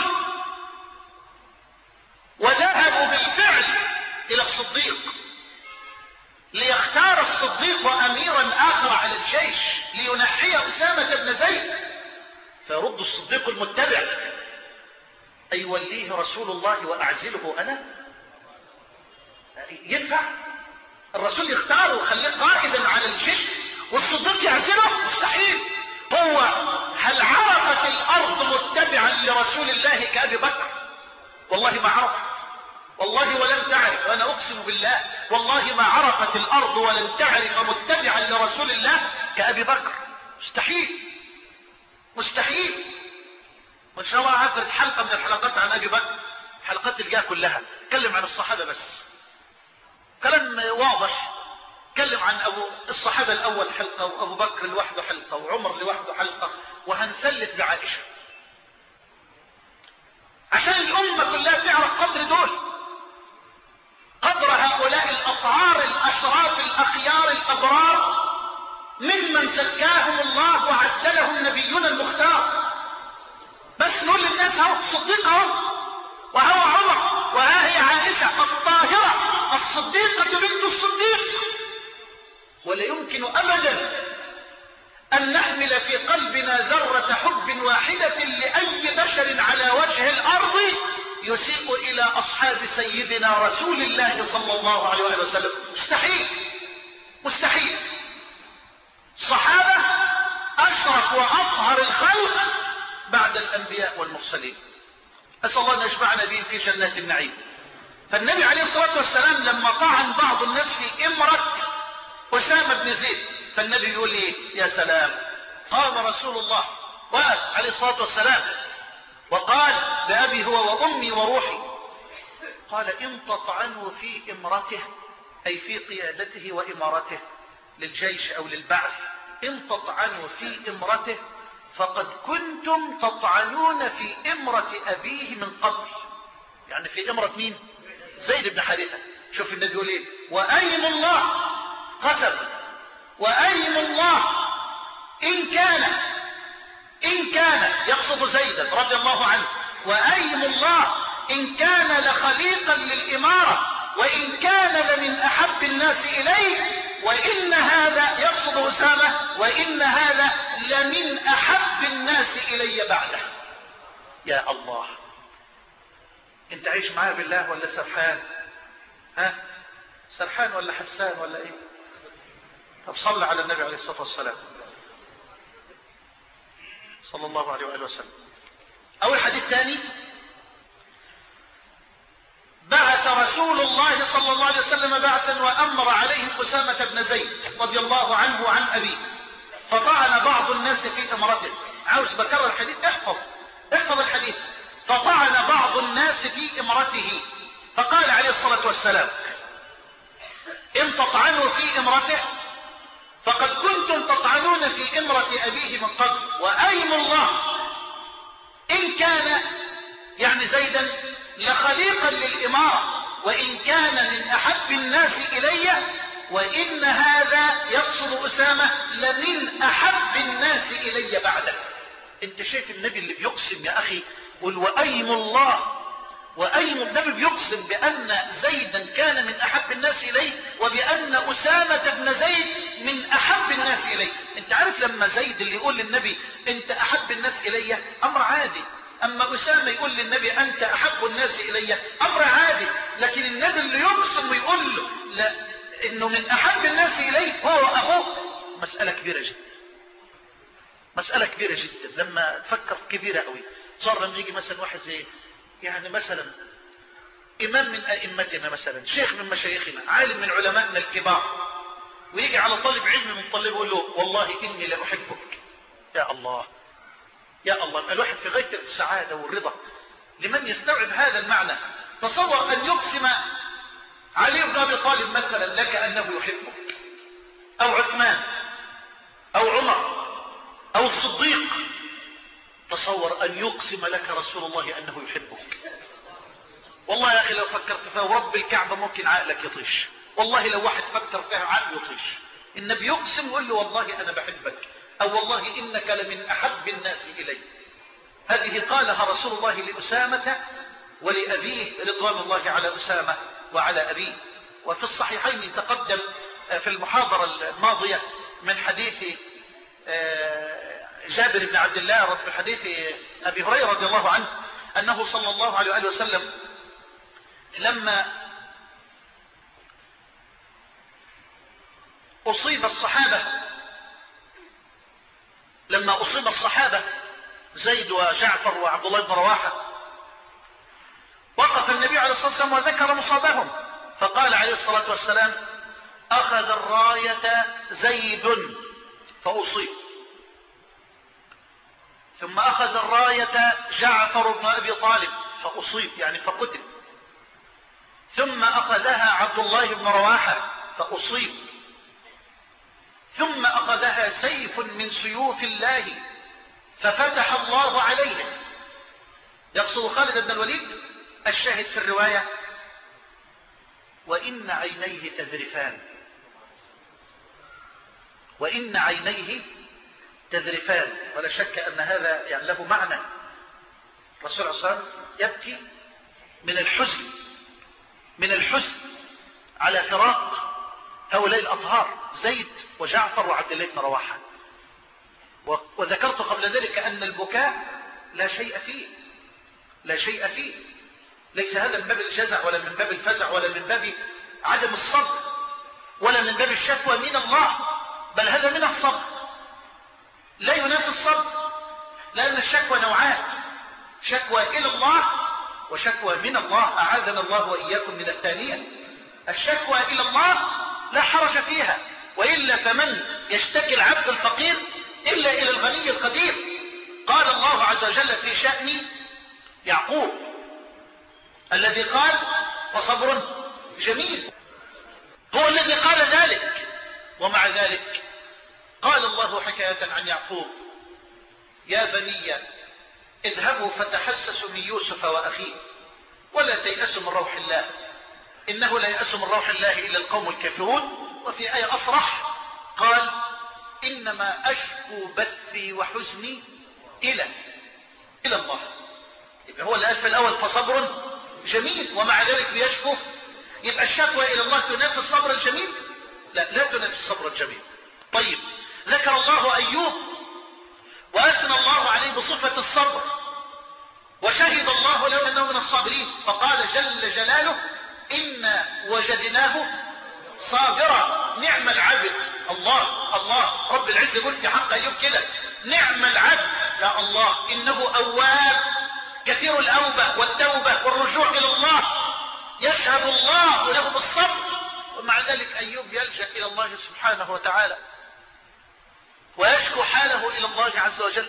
وذهبوا بالفعل إلى الصديق ليختار الصديق أميرا آخر على الجيش لينحي أسامة بن زيد، فيرد الصديق المتبع أي يوليه رسول الله وأعزله أنا؟ ينفع الرسول يختاره ويخليه قائدا على الجيش والصديق يعزله؟ مستحيل. هو هل عرفت الأرض متبعا لرسول الله كأبي بكر؟ والله ما عرفت، والله ولم تعرف، وأنا أقسم بالله والله ما عرفت الأرض ولم تعرف متبعا لرسول الله كأبي بكر. مستحيل مستحيل. وإن شاء الله هفرد حلقة من الحلقات عن أبي بكر، حلقات الجاية كلها اتكلم عن الصحابة بس، كلام واضح. اتكلم عن أبو الصحابة الأول حلقة، وأبو بكر لوحده حلقة، وعمر لوحده حلقة، وهنثلث بعائشة عشان الأمة كلها تعرف قدر دول، قدر هؤلاء الأطهار الأشراف الأخيار الأبرار ممن زكاهم الله وعدلهم نبينا المختار. بس نقول للناس اهو الصديق اهو، وهو عمر، وها هي عائشة الطاهرة الصديقة بنت الصديق. ولا يمكن أبدا أن نحمل في قلبنا ذرة حب واحدة لأي بشر على وجه الأرض يسيء إلى أصحاب سيدنا رسول الله صلى الله عليه وسلم. مستحيل مستحيل. الصحابة أشرف وأطهر الخلق بعد الأنبياء والمرسلين. أسأل الله أن يجمعنا بهم في جنات النعيم. فالنبي عليه الصلاة والسلام لما طعن بعض الناس في امرة أسامة بن زيد، فالنبي يقول لي يا سلام، قام رسول الله وقف عليه الصلاة والسلام وقال بأبي هو وأمي وروحي، قال إن تطعنوا في امرته أي في قيادته وإمارته للجيش أو للبعث، إن تطعنوا في امرته فقد كنتم تطعنون في امرة أبيه من قبل. يعني في امرة مين؟ زيد بن حارثة. شوف النبي يقول ايه؟ وأيم الله قسم، وأيم الله إن كان إن كان يقصد زيدا رضي الله عنه، وأيم الله إن كان لخليقا للإمارة وإن كان لمن أحب الناس إليه، وإن هذا يقصد أسامة، وإن هذا لمن أحب الناس إلي بعده. يا الله، انت عايش معايا بالله ولا سرحان؟ ها سرحان ولا حسان ولا ايه؟ طب صل على النبي عليه الصلاة والسلام صلى الله عليه وآله وسلم. أول حديث ثاني، بعث رسول الله الله صلى الله عليه وسلم بعثا وأمر عليهم أسامة بن زيد رضي الله عنه وعن أبيه، فطعن بعض الناس في امرته. عاوز بكرر الحديث، احفظ احفظ الحديث. فطعن بعض الناس في امرته، فقال عليه الصلاة والسلام: إن تطعنوا في امرته فقد كنتم تطعنون في امرة أبيه من قبل، وأيم الله إن كان يعني زيدا لخليقا للإمارة، وإن كان من أحب الناس إلي، وإن هذا يقصد أسامة لمن أحب الناس إلي بعده. انت شايف النبي اللي بيقسم يا أخي؟ قل وأيم الله، وأيم النبي بيقسم بأن زيدا كان من أحب الناس إليه، وبأن أسامة بن زيد من أحب الناس إليه. انت عارف لما زيد اللي يقول للنبي انت أحب الناس إلي أمر عادي، أما أسامة يقول للنبي أنت أحب الناس إلي أمر عادي، لكن النبي اللي يقسم ويقول له لا إنه من أحب الناس إليه هو أخوه، مسألة كبيرة جدا، مسألة كبيرة جدا. لما تفكر كبيرة قوي. صار لما يجي مثلا واحد زي يعني مثلا إمام من أئمتنا، مثلا شيخ من مشايخنا، عالم من علمائنا الكبار، ويجي على طالب علم من طالبه يقول له والله إني لأحبك. يا الله يا الله، الواحد في غاية السعادة والرضا لمن يستوعب هذا المعنى. تصور أن يقسم علي بن أبي طالب مثلا لك أنه يحبك، أو عثمان أو عمر أو الصديق. تصور أن يقسم لك رسول الله أنه يحبك. والله يا أخي لو فكرت فيها ورب الكعبة ممكن عقلك يطيش، والله لو واحد فكر فيها عقله يطيش. النبي يقسم ويقول له والله أنا بحبك، أو والله إنك لمن أحب الناس إلي. هذه قالها رسول الله لأسامة ولأبيه رضوان الله على أسامة وعلى أبيه. وفي الصحيحين تقدم في المحاضرة الماضية من حديث جابر بن عبد الله في حديث أبي هريرة رضي الله عنه أنه صلى الله عليه وآله وسلم لما أصيب الصحابة لما أصيب الصحابة زيد وجعفر وعبد الله بن رواحة، وقف النبي عليه الصلاة والسلام وذكر مصابهم، فقال عليه الصلاة والسلام: أخذ الراية زيد فأصيب، ثم أخذ الراية جعفر بن أبي طالب فأصيب يعني فقتل، ثم أخذها عبد الله بن رواحة فأصيب، ثم أخذها سيف من سيوف الله ففتح الله عليه. يقصد خالد بن الوليد. الشاهد في الرواية: وإن عينيه تذرفان، وإن عينيه تذرفان. ولا شك أن هذا يعني له معنى. الرسول صلى الله عليه وسلم يبكي من الحزن من الحزن على فراق هؤلاء الأطهار زيد وجعفر وعبد الله بن رواحة. وذكرت قبل ذلك أن البكاء لا شيء فيه لا شيء فيه ليس هذا من باب الجزع ولا من باب الفزع ولا من باب عدم الصبر ولا من باب الشكوى من الله، بل هذا من الصبر، لا ينافي الصبر، لأن الشكوى نوعان: شكوى إلى الله وشكوى من الله، أعاذنا الله وإياكم من الثانية. الشكوى إلى الله لا حرج فيها، وإلا فمن يشتكي العبد الفقير إلا إلى الغني القدير. قال الله عز وجل في شأن يعقوب الذي قال: فصبر جميل، هو الذي قال ذلك. ومع ذلك قال الله حكاية عن يعقوب: يا بني اذهبوا فتحسسوا من يوسف وأخيه ولا تيأسوا من روح الله إنه لا يأس من روح الله إلا القوم الكافرون. وفي آية أصرح قال: إنما أشكو بثي وحزني إلى إلى الله. يبقى هو اللي قال في الأول فصبر جميل، ومع ذلك بيشكو. يبقى الشكوى إلى الله تنافي الصبر الجميل؟ لا، لا تنافي الصبر الجميل. طيب، ذكر الله أيوب وأثنى الله عليه بصفة الصبر، وشهد الله له أنه من الصابرين، فقال جل جلاله: إنا وجدناه صابرا نعم العبد. الله الله رب العزة يقول في حق أيوب كده: نعم العبد يا الله إنه أواب كثير الأوبة والتوبة والرجوع إلى الله. يشهد الله له بالصبر، ومع ذلك أيوب يلجأ إلى الله سبحانه وتعالى ويشكو حاله إلى الله عز وجل.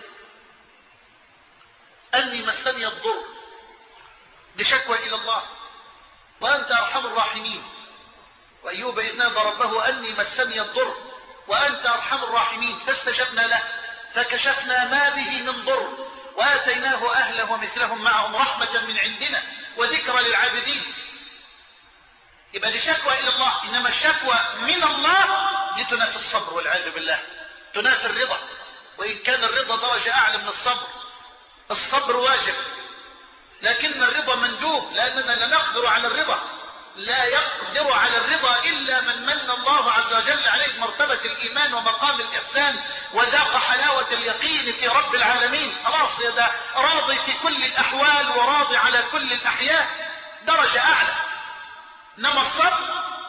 أني مسني الضر، بشكوى إلى الله، وأنت أرحم الراحمين. وأيوب إذ نادى ربه أني مسني الضر وأنت أرحم الراحمين، فاستجبنا له فكشفنا ما به من ضر وآتيناه أهله ومثلهم معهم رحمة من عندنا وذكرى للعابدين. يبقى دي شكوى إلى الله، إنما الشكوى من الله دي تنافي الصبر والعياذ بالله، تنافي الرضا، وإن كان الرضا درجة أعلى من الصبر. الصبر واجب لكن الرضا مندوب، لأننا لا نقدر على الرضا، لا يقدر على الرضا إلا من من الله عز وجل عليه بمرتبة الإيمان ومقام الإحسان وذاق حلاوة اليقين في رب العالمين. خلاص يا ده راضي في كل الأحوال وراضي على كل الأحياء، درجة أعلى. إنما الصبر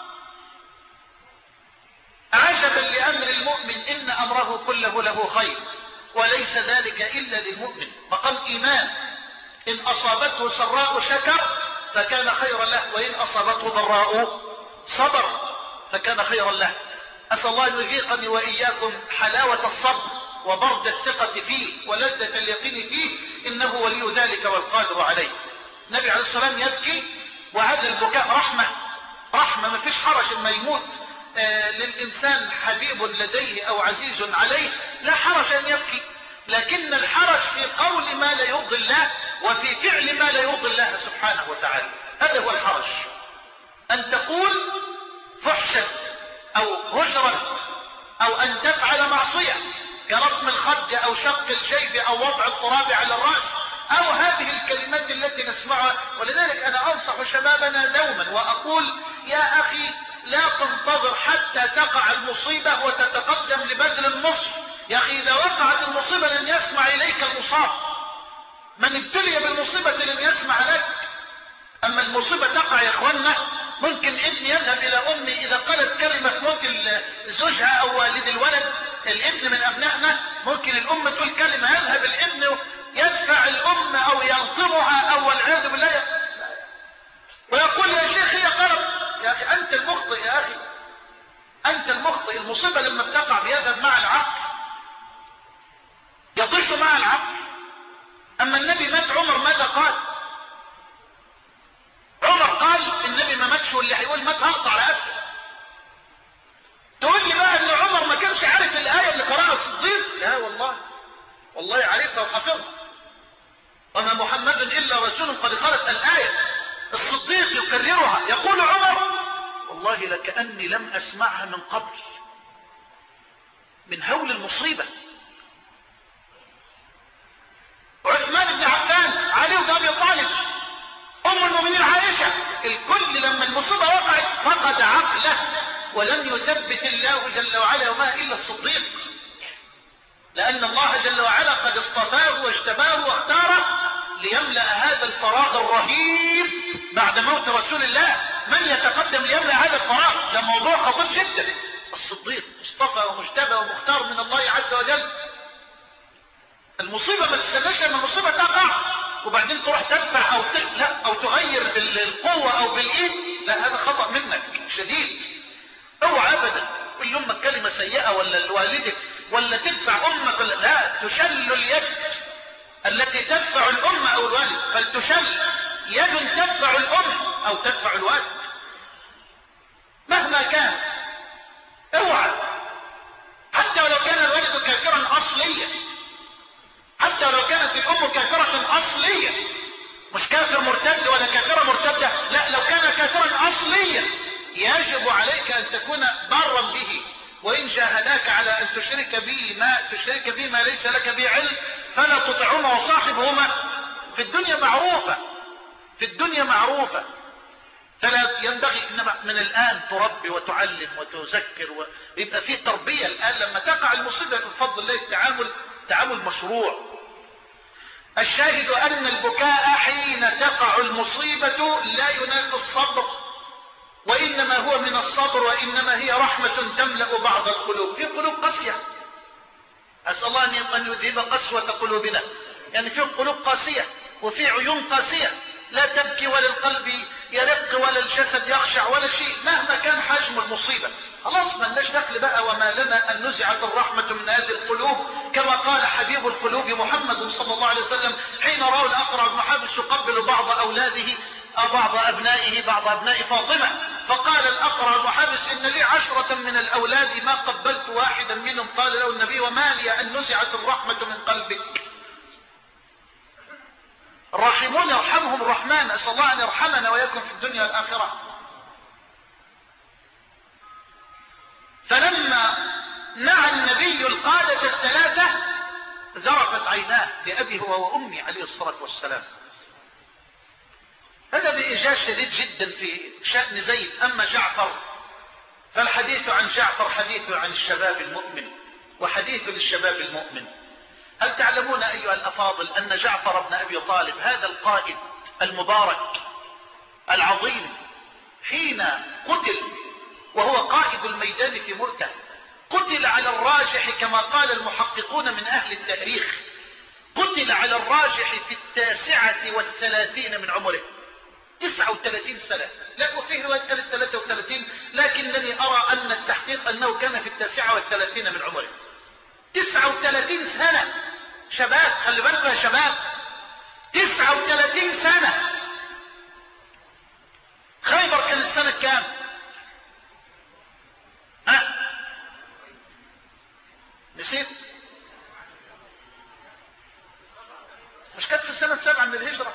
عجبا لأمر المؤمن إن أمره كله له خير وليس ذلك إلا للمؤمن، مقام إيمان. إن أصابته سراء شكر فكان خيرا له، وإن أصابته ضراء صبر فكان خيرا له. أسأل الله أن يذيقني وإياكم حلاوة الصبر وبرد الثقة فيه ولذة اليقين فيه، إنه ولي ذلك والقادر عليه. النبي عليه الصلاة والسلام يبكي، وهذا البكاء رحمة، رحمة، ما فيش حرج ما يموت آه للإنسان حبيب لديه أو عزيز عليه، لا حرج أن يبكي، لكن الحرج في قول ما لا يرضي الله وفي فعل ما لا يرضي الله سبحانه وتعالى. هذا هو الحرج، أن تقول فحشا أو هجرا أو أن تفعل معصية كرقم الخد أو شق الجيب أو وضع التراب على الرأس أو هذه الكلمات التي نسمعها. ولذلك أنا أنصح شبابنا دوما وأقول يا أخي لا تنتظر حتى تقع المصيبة وتتقدم لبذل النصر. يا أخي إذا وقعت المصيبة لن يسمع إليك المصاب، من ابتلي بالمصيبة لن يسمع لك. أما المصيبة تقع يا إخوانا، ممكن ابن يذهب إلى أمي إذا قالت كلمة موت زوجها أو والد الولد، الابن من أبنائنا، ممكن الأم تقول كلمة يذهب الابن يدفع الأم أو يلطمها أو والعياذ بالله ويقول يا شيخ هي قالت. يا أخي أنت المخطئ، يا أخي أنت المخطئ. المصيبة لما بتقع بيذهب مع العقل، يطيش مع العقل. أما النبي مات عمر ماذا قال؟ عمر قال النبي ما ماتش، واللي هيقول مات هقطع رقبته. تقول لي بقى ان عمر ما كانش عارف الآية اللي قرأها الصديق؟ لا والله، والله عارفها وحافظها. وما محمد إلا رسول قد خلت الآية. الصديق يكررها، يقول عمر والله لكأني لم أسمعها من قبل، من هول المصيبة. عثمان بن عفان، علي بن أبي طالب، أم المؤمنين عائشة، الكل لما المصيبة وقعت فقد عقله، ولم يثبت الله جل وعلا وما إلا الصديق، لأن الله جل وعلا قد اصطفاه واجتباه واختاره ليملأ هذا الفراغ الرهيب بعد موت رسول الله. من يتقدم ليملأ هذا الفراغ؟ ده موضوع خطير جدا. الصديق مصطفى ومجتبى ومختار من الله عز وجل. المصيبة ما تستناش لما المصيبة تقع وبعدين تروح تدفع أو ت... لا أو تغير بالقوة أو بالإيد، لا هذا خطأ منك شديد. اوعى أبدا كل أمك كلمة سيئة ولا لوالدك ولا تدفع أمك ولا لا، تشل اليد التي تدفع الأم أو الوالد، فلتشل يد تدفع الأم أو تدفع الوالد مهما كان. اوعى حتى ولو كان الوالد كافرا أصليا، حتى لو كانت الأم كافرة أصلية، مش كافر مرتد ولا كافرة مرتدة، لا، لو كان كافرا أصليا يجب عليك أن تكون برا به. وإن جاهداك على أن تشرك به ما تشرك به ما ليس لك به علم فلا تطعهما وصاحبهما في الدنيا معروفة، في الدنيا معروفة. فلا ينبغي إنما من الآن تربي وتعلم وتذكر ويبقى فيه تربية. الآن لما تقع المصيبة بفضل الله التعامل تعامل مشروع. الشاهد أن البكاء حين تقع المصيبة لا ينافي الصبر، وإنما هو من الصبر، وإنما هي رحمة تملأ بعض القلوب. في قلوب قاسية، أسأل الله أن يذهب قسوة قلوبنا، يعني في قلوب قاسية وفي عيون قاسية، لا تبكي ولا القلب يرق ولا الجسد يخشع ولا شيء مهما كان حجم المصيبة. خلاص ما لناش دخل بقى. وما لنا أن نزعت الرحمة من هذه القلوب كما قال حبيب القلوب محمد صلى الله عليه وسلم حين رأوا الأقرع بن حابس يقبل بعض أولاده أو بعض أبنائه بعض أبناء فاطمة، فقال الأقرع بن حابس إن لي عشرة من الأولاد ما قبلت واحدا منهم. قال له النبي وما لي أن نزعت الرحمة من قلبك؟ الراحمون يرحمهم الرحمن، أسأل الله أن يرحمنا ويكون في الدنيا والآخرة. فلما نعى النبي القادة الثلاثة ذرفت عيناه لأبي هو وأمي عليه الصلاة والسلام. هذا بإيجاز شديد جدا في شأن زيد. أما جعفر فالحديث عن جعفر حديث عن الشباب المؤمن وحديث للشباب المؤمن. هل تعلمون أيها الأفاضل أن جعفر بن أبي طالب هذا القائد المبارك العظيم حين قتل وهو قائد الميدان في مؤتة قتل على الراجح كما قال المحققون من أهل التاريخ، قتل على الراجح في التاسعة والثلاثين من عمره، تسعة وثلاثين سنة. لا فيه رواية قالت ثلاثة وثلاثين لكنني أرى أن التحقيق أنه كان في التاسعة والثلاثين من عمره. تسعة وثلاثين سنة شباب، خلي بالكم يا شباب، تسعة وثلاثين سنة. خيبر كانت سنة كام؟ ها؟ نسيت؟ مش كانت في سنة سبعة من الهجرة؟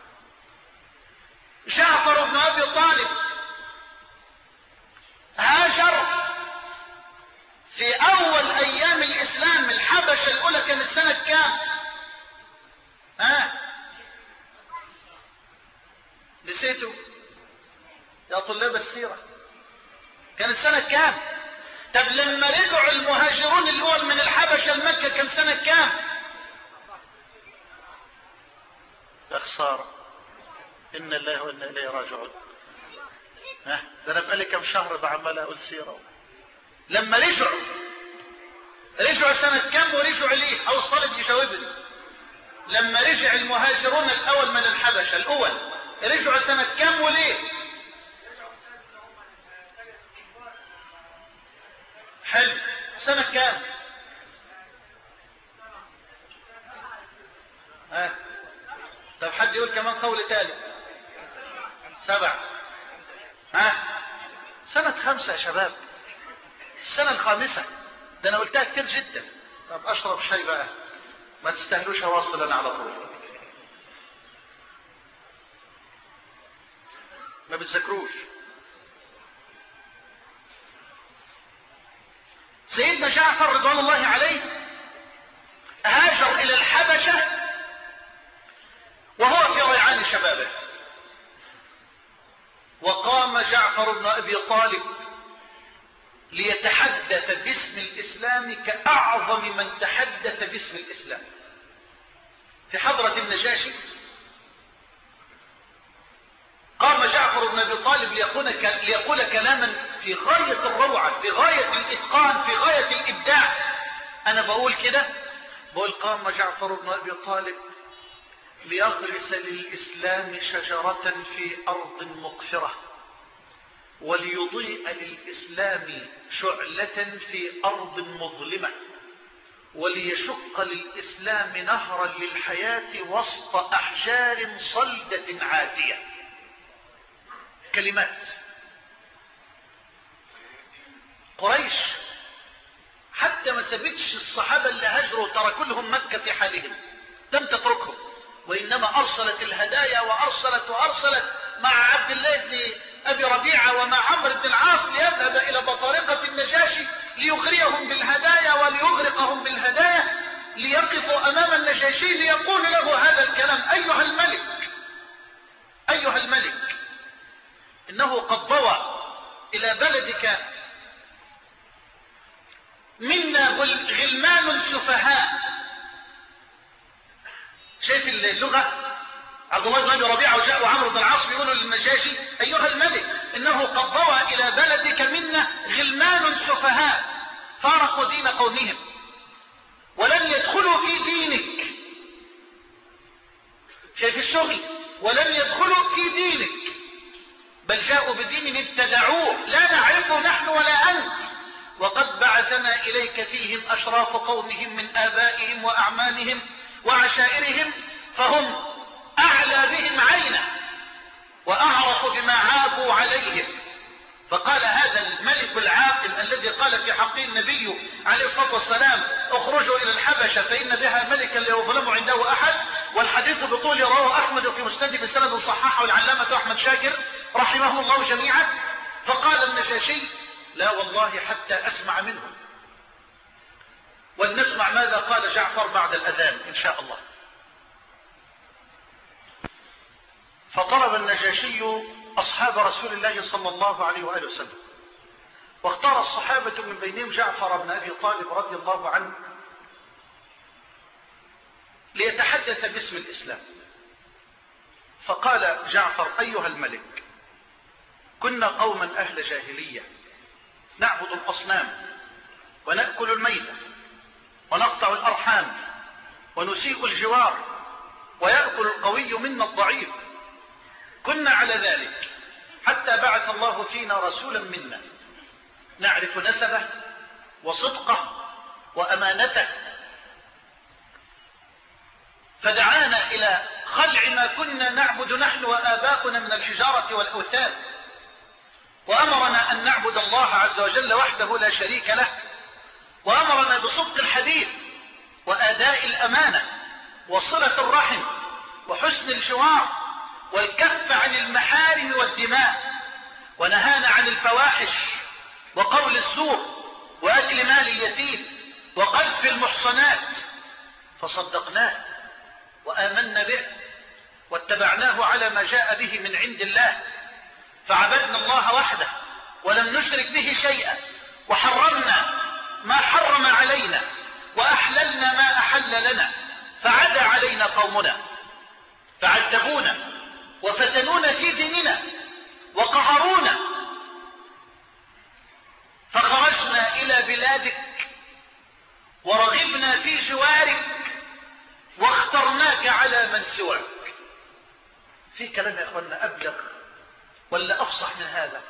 جعفر بن أبي طالب هاجر في أول أيام الإسلام. الحبشة الأولى كانت سنة كام؟ ها؟ نسيتوا يا طلاب السيرة؟ كانت سنة كام؟ طب لما رجعوا المهاجرون الأول من الحبشة لمكة كان سنة كام؟ يا خسارة، إن الله وإنا إليه راجعون. ها؟ ده أنا بقالي كم شهر بعمل أقول سيرة. لما رجعوا رجعوا سنة كم ورجعوا ليه؟ أو الصلب يجاوبني. لما رجع المهاجرون الأول من الحبشة الأول رجعوا سنة كم وليه؟ حلو، سنة كام؟ ها؟ طب حد يقول كمان قول ثالث؟ سبع. ها؟ سنة خمسة يا شباب، السنة الخامسة. ده أنا قلتها كتير جدا. طب أشرب شاي بقى، ما تستهلوش أواصل أنا على طول. ما بتذكروش. سيدنا جعفر رضوان الله عليه هاجر إلى الحبشة وهو في ريعان شبابه، وقام جعفر بن أبي طالب ليتحدث باسم الإسلام كأعظم من تحدث باسم الإسلام في حضرة النجاشي. قام جعفر بن أبي طالب ليقول, ليقول كلاما في غاية الروعة، في غاية الإتقان، في غاية الإبداع. أنا بقول كده، بقول قام جعفر بن أبي طالب ليغرس للإسلام شجرة في أرض مقفرة، وليضيء للإسلام شعلة في أرض مظلمة، وليشق للإسلام نهرا للحياة وسط أحجار صلدة عاتية. كلمات قريش حتى ما سابتش الصحابة اللي هاجروا تركوا لهم مكة في حالهم، لم تتركهم، وإنما أرسلت الهدايا وأرسلت وأرسلت مع عبد الله بن أبي ربيعة ومع عمرو بن العاص ليذهب إلى بطارقة النجاشي ليغريهم بالهدايا وليغرقهم بالهدايا، ليقفوا أمام النجاشي ليقول له هذا الكلام: أيها الملك، أيها الملك، إنه قد ضوى إلى بلدك منا غلمان سفهاء. شايف اللغة؟ عبد الله بن أبي ربيعة وجاء وعمرو بن العاص بيقولوا للنجاشي: أيها الملك، إنه قد ضوى إلى بلدك منا غلمان سفهاء فارقوا دين قومهم ولم يدخلوا في دينك. شايف الشغل؟ ولم يدخلوا في دينك، بل جاءوا بدين ابتدعوه لا نعرفه نحن ولا أنت، وقد بعثنا إليك فيهم أشراف قومهم من آبائهم وأعمامهم وعشائرهم، فهم أعلى بهم عينا وأعرف بما عابوا عليهم. فقال هذا الملك العاقل الذي قال في حقه النبي عليه الصلاة والسلام اخرجوا إلى الحبشة فإن بها ملكا لا يظلم عنده أحد، والحديث بطول رواه أحمد في مسند بسند صححه العلامة أحمد شاكر رحمه الله جميعا. فقال النجاشي لا والله حتى أسمع منهم. ولنسمع ماذا قال جعفر بعد الأذان إن شاء الله. فطلب النجاشي أصحاب رسول الله صلى الله عليه وآله وسلم، واختار الصحابة من بينهم جعفر بن أبي طالب رضي الله عنه ليتحدث باسم الإسلام. فقال جعفر أيها الملك كنا قوما أهل جاهلية نعبد الأصنام ونأكل الميتة ونقطع الأرحام ونسيء الجوار ويأكل القوي منا الضعيف، كنا على ذلك حتى بعث الله فينا رسولا منا نعرف نسبه وصدقه وأمانته، فدعانا إلى خلع ما كنا نعبد نحن وآباؤنا من الحجارة والأوثان، وأمرنا أن نعبد الله عز وجل وحده لا شريك له، وأمرنا بصدق الحديث وأداء الأمانة وصلة الرحم وحسن الجوار والكف عن المحارم والدماء، ونهانا عن الفواحش وقول الزور وأكل مال اليتيم وقذف المحصنات، فصدقناه وآمنا به واتبعناه على ما جاء به من عند الله، فعبدنا الله وحده ولم نشرك به شيئا، وحرمنا ما حرم علينا وأحللنا ما أحل لنا، فعدا علينا قومنا فعذبونا وفتنونا في ديننا وقهرونا، فخرجنا إلى بلادك ورغبنا في جوارك واخترناك على من سواك. في كلام يا أخوانا أبلغ ولا أفصح من هذا؟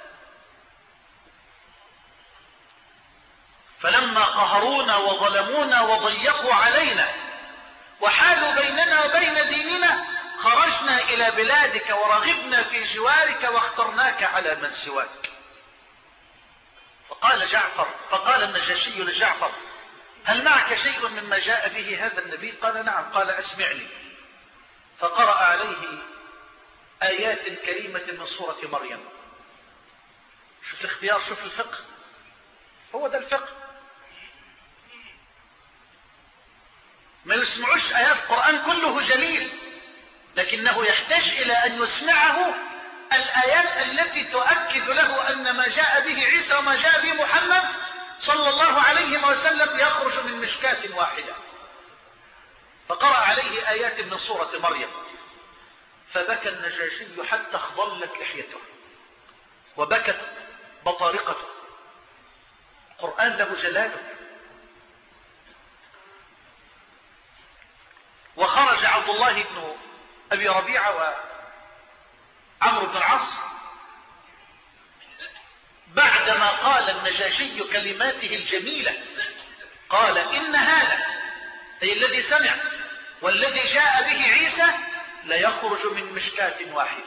فلما قهرونا وظلمونا وضيقوا علينا وحالوا بيننا وبين ديننا خرجنا إلى بلادك ورغبنا في جوارك واخترناك على من سواك. فقال جعفر فقال النجاشي لجعفر هل معك شيء مما جاء به هذا النبي؟ قال نعم. قال أسمعني. فقرأ عليه آيات كريمة من سورة مريم. شوف الاختيار، شوف الفقه، هو ده الفقه. ما يسمعوش آيات القرآن كله جليل، لكنه يحتاج إلى أن يسمعه الآيات التي تؤكد له أن ما جاء به عيسى وما جاء به محمد صلى الله عليه وسلم يخرج من مشكاة واحدة. فقرأ عليه آيات من سورة مريم، فبكى النجاشي حتى اخضلت لحيته وبكت بطارقته. القرآن له جلاله. وخرج عبد الله بن أبي ربيعة وعمرو بن العاص بعدما قال النجاشي كلماته الجميلة، قال إن هذا أي الذي سمع والذي جاء به عيسى ليخرج من مشكاة واحدة.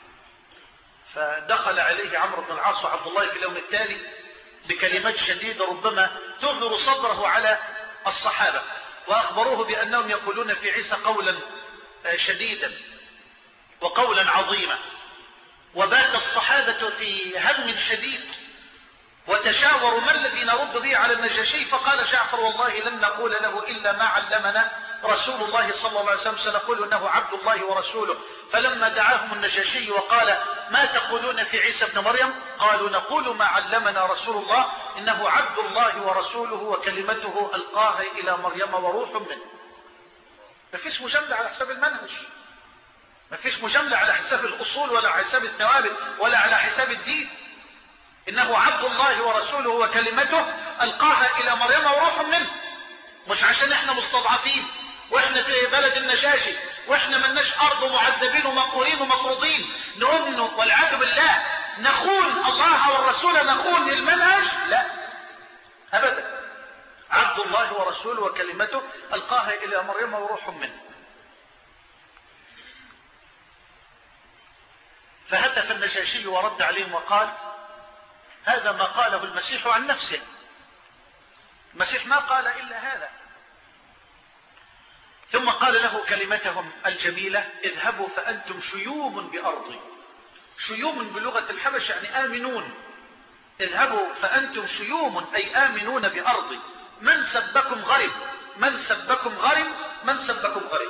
فدخل عليه عمرو بن العاص وعبد الله في اليوم التالي بكلمات شديدة ربما تغر صدره على الصحابة، وأخبروه بأنهم يقولون في عيسى قولا شديدا وقولا عظيما. وبات الصحابة في هم شديد وتشاوروا ما الذي نرد به على النجاشي. فقال جعفر والله لن نقول له إلا ما علمنا رسول الله صلى الله عليه وسلم، سنقول انه عبد الله ورسوله. فلما دعاهم النجاشي وقال ما تقولون في عيسى ابن مريم؟ قالوا نقول ما علمنا رسول الله انه عبد الله ورسوله وكلمته القاها الى مريم وروح منه. ما فيش مجاملة على حساب المنهج، ما فيش مجاملة على حساب الاصول ولا على حساب الثوابت ولا على حساب الدين. انه عبد الله ورسوله وكلمته القاها الى مريم وروح منه. مش عشان احنا مستضعفين واحنا في بلد النجاشي واحنا ملناش ارض ومعذبين ومقهورين ومطرودين نؤمن والعياذ بالله نخون الله والرسول نخون المنهج؟ لا ابدا. عبد الله ورسوله وكلمته القاها الى مريم وروح منه. فهتف النجاشي ورد عليهم وقال هذا ما قاله المسيح عن نفسه. المسيح ما قال الا هذا. ثم قال له كلمتهم الجميلة اذهبوا فأنتم شيوم بأرضي. شيوم بلغة الحبش يعني آمنون. اذهبوا فأنتم شيوم أي آمنون بأرضي. من سبكم غرب، من سبكم غرب، من سبكم غرب.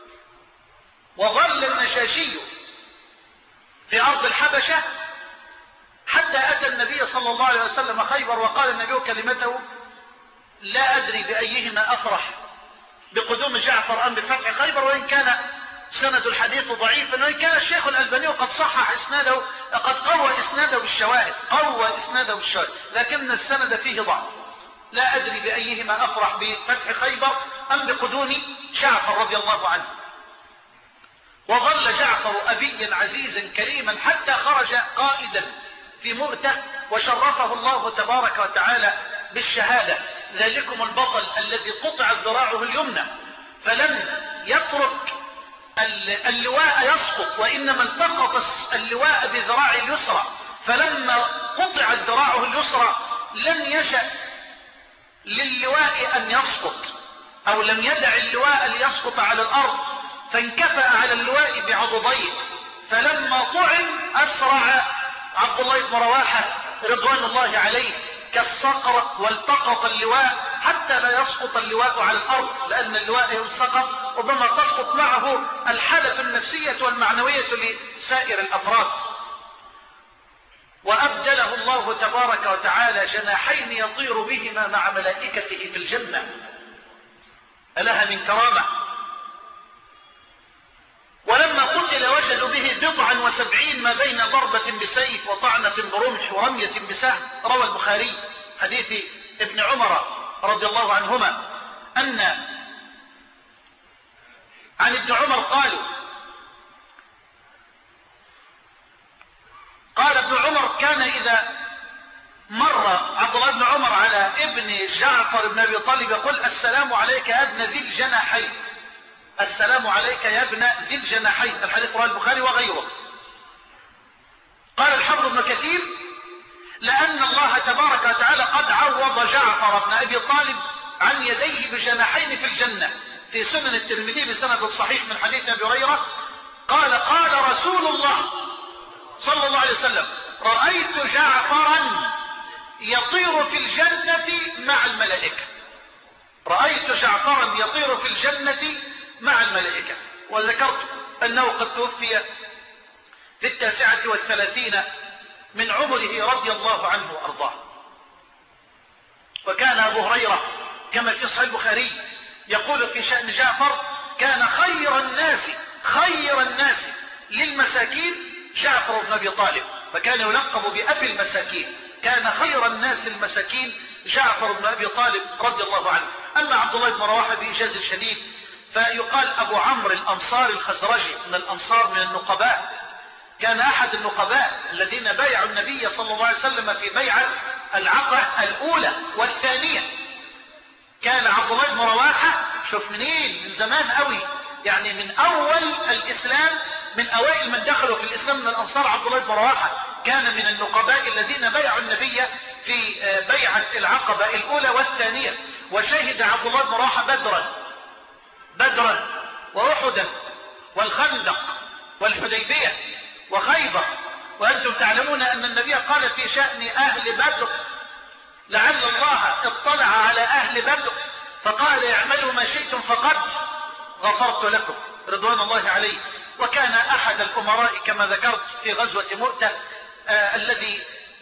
وظل النجاشي في أرض الحبشة حتى أتى النبي صلى الله عليه وسلم خيبر، وقال النبي كلمته لا أدري بأيهما أفرح بقدوم جعفر أم بفتح خيبر، وإن كان سند الحديث ضعيفا، وإن كان الشيخ الألباني قد صحح إسناده، قد قوى إسناده بالشواهد، قوى إسناده بالشواهد، لكن السند فيه ضعف. لا أدري بأيهما أفرح بفتح خيبر أم بقدوم جعفر رضي الله عنه. وظل جعفر أبيا عزيزا كريما حتى خرج قائدا في مؤتة وشرفه الله تبارك وتعالى بالشهادة. ذلكم البطل الذي قطعت ذراعه اليمنى فلم يترك اللواء يسقط، وإنما التقط اللواء بذراع اليسرى، فلما قطعت ذراعه اليسرى لم يشأ للواء أن يسقط، أو لم يدع اللواء ليسقط على الأرض، فانكفأ على اللواء بعضديه. فلما طعن أسرع عبد الله بن رواحة رضوان الله عليه كالصقر والتقط اللواء حتى لا يسقط اللواء على الأرض، لأن اللواء إن سقط ربما تسقط معه الحالة النفسية والمعنوية لسائر الأفراد. وأبدله الله تبارك وتعالى جناحين يطير بهما مع ملائكته في الجنة، ألها من كرامة. ولما قتل وجدوا به بضعا وسبعين ما بين ضربة بسيف وطعنة برمح ورمية بسهم. روى البخاري حديث ابن عمر رضي الله عنهما أن عن ابن عمر قالوا قال ابن عمر كان إذا مر عبد الله بن عمر على ابن جعفر بن أبي طالب يقول السلام عليك يا ابن ذي الجناحين، السلام عليك يا ابن ذي الجناحين. الحديث رواه البخاري وغيره. قال الحافظ ابن كثير لأن الله تبارك وتعالى قد عوض جعفر بن أبي طالب عن يديه بجناحين في الجنة. في سنن الترمذي بسند صحيح من حديث أبي هريرة قال قال رسول الله صلى الله عليه وسلم رأيت جعفرا يطير في الجنة مع الملائكة. رأيت جعفرا يطير في الجنة مع الملائكة. وذكرت أنه قد توفي في التاسعة والثلاثين من عمره رضي الله عنه وأرضاه. وكان أبو هريرة كما في صحيح البخاري يقول في شأن جعفر كان خير الناس خير الناس للمساكين جعفر بن أبي طالب، فكان يلقب بأبي المساكين. كان خير الناس المساكين جعفر بن أبي طالب رضي الله عنه. أما عبد الله بن رواحة بإيجاز شديد فيقال أبو عمرو الأنصاري الخزرجي من الأنصار من النقباء، كان أحد النقباء الذين بايعوا النبي صلى الله عليه وسلم في بيعة العقبة الأولى والثانية. كان عبد الله بن رواحة شوف منين من زمان قوي، يعني من أول الإسلام، من أوائل من دخلوا في الإسلام من الأنصار عبد الله بن رواحة كان من النقباء الذين بايعوا النبي في بيعة العقبة الأولى والثانية. وشهد عبد الله بن رواحة بدرا بدرا وأحدا والخندق والحديبية وخيبر. وأنتم تعلمون أن النبي قال في شأن أهل بدر لعل الله اطلع على أهل بدر فقال اعملوا ما شئتم فقد غفرت لكم رضوان الله عليه. وكان أحد الأمراء كما ذكرت في غزوة مؤتة آه الذي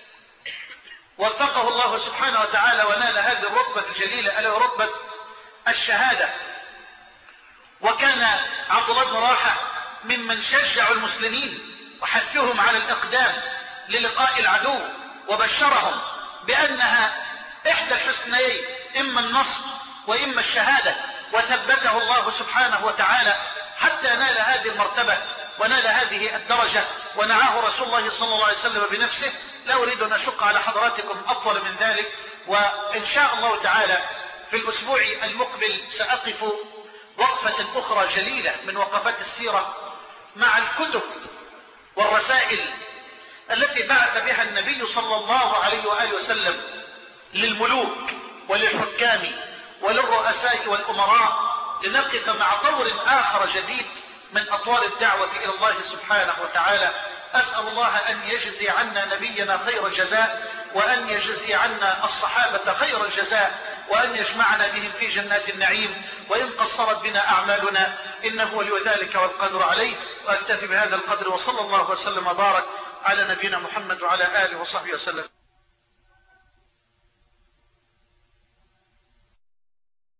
وفقه الله سبحانه وتعالى ونال هذه الرتبة الجليلة ألا رتبة الشهادة. وكان عبد الله بن رواحة ممن شجع المسلمين وحثهم على الإقدام للقاء العدو، وبشرهم بأنها إحدى الحسنيين إما النصر وإما الشهادة، وثبته الله سبحانه وتعالى حتى نال هذه المرتبة ونال هذه الدرجة ونعاه رسول الله صلى الله عليه وسلم بنفسه. لا أريد أن أشق على حضراتكم أطول من ذلك، وإن شاء الله تعالى في الأسبوع المقبل سأقف وقفة أخرى جليلة من وقفات السيرة مع الكتب والرسائل التي بعث بها النبي صلى الله عليه وآله وسلم للملوك وللحكام وللرؤساء والأمراء، لنقف مع طور آخر جديد من أطوار الدعوة إلى الله سبحانه وتعالى. أسأل الله أن يجزي عنا نبينا خير الجزاء، وأن يجزي عنا الصحابة خير الجزاء، وأن يجمعنا بهم في جنات النعيم، وإن قصرت بنا أعمالنا إنه ولي ذلك والقدر عليه. وأكتفي بهذا القدر، وصلى الله وسلم وبارك على نبينا محمد وعلى آله وصحبه وسلم.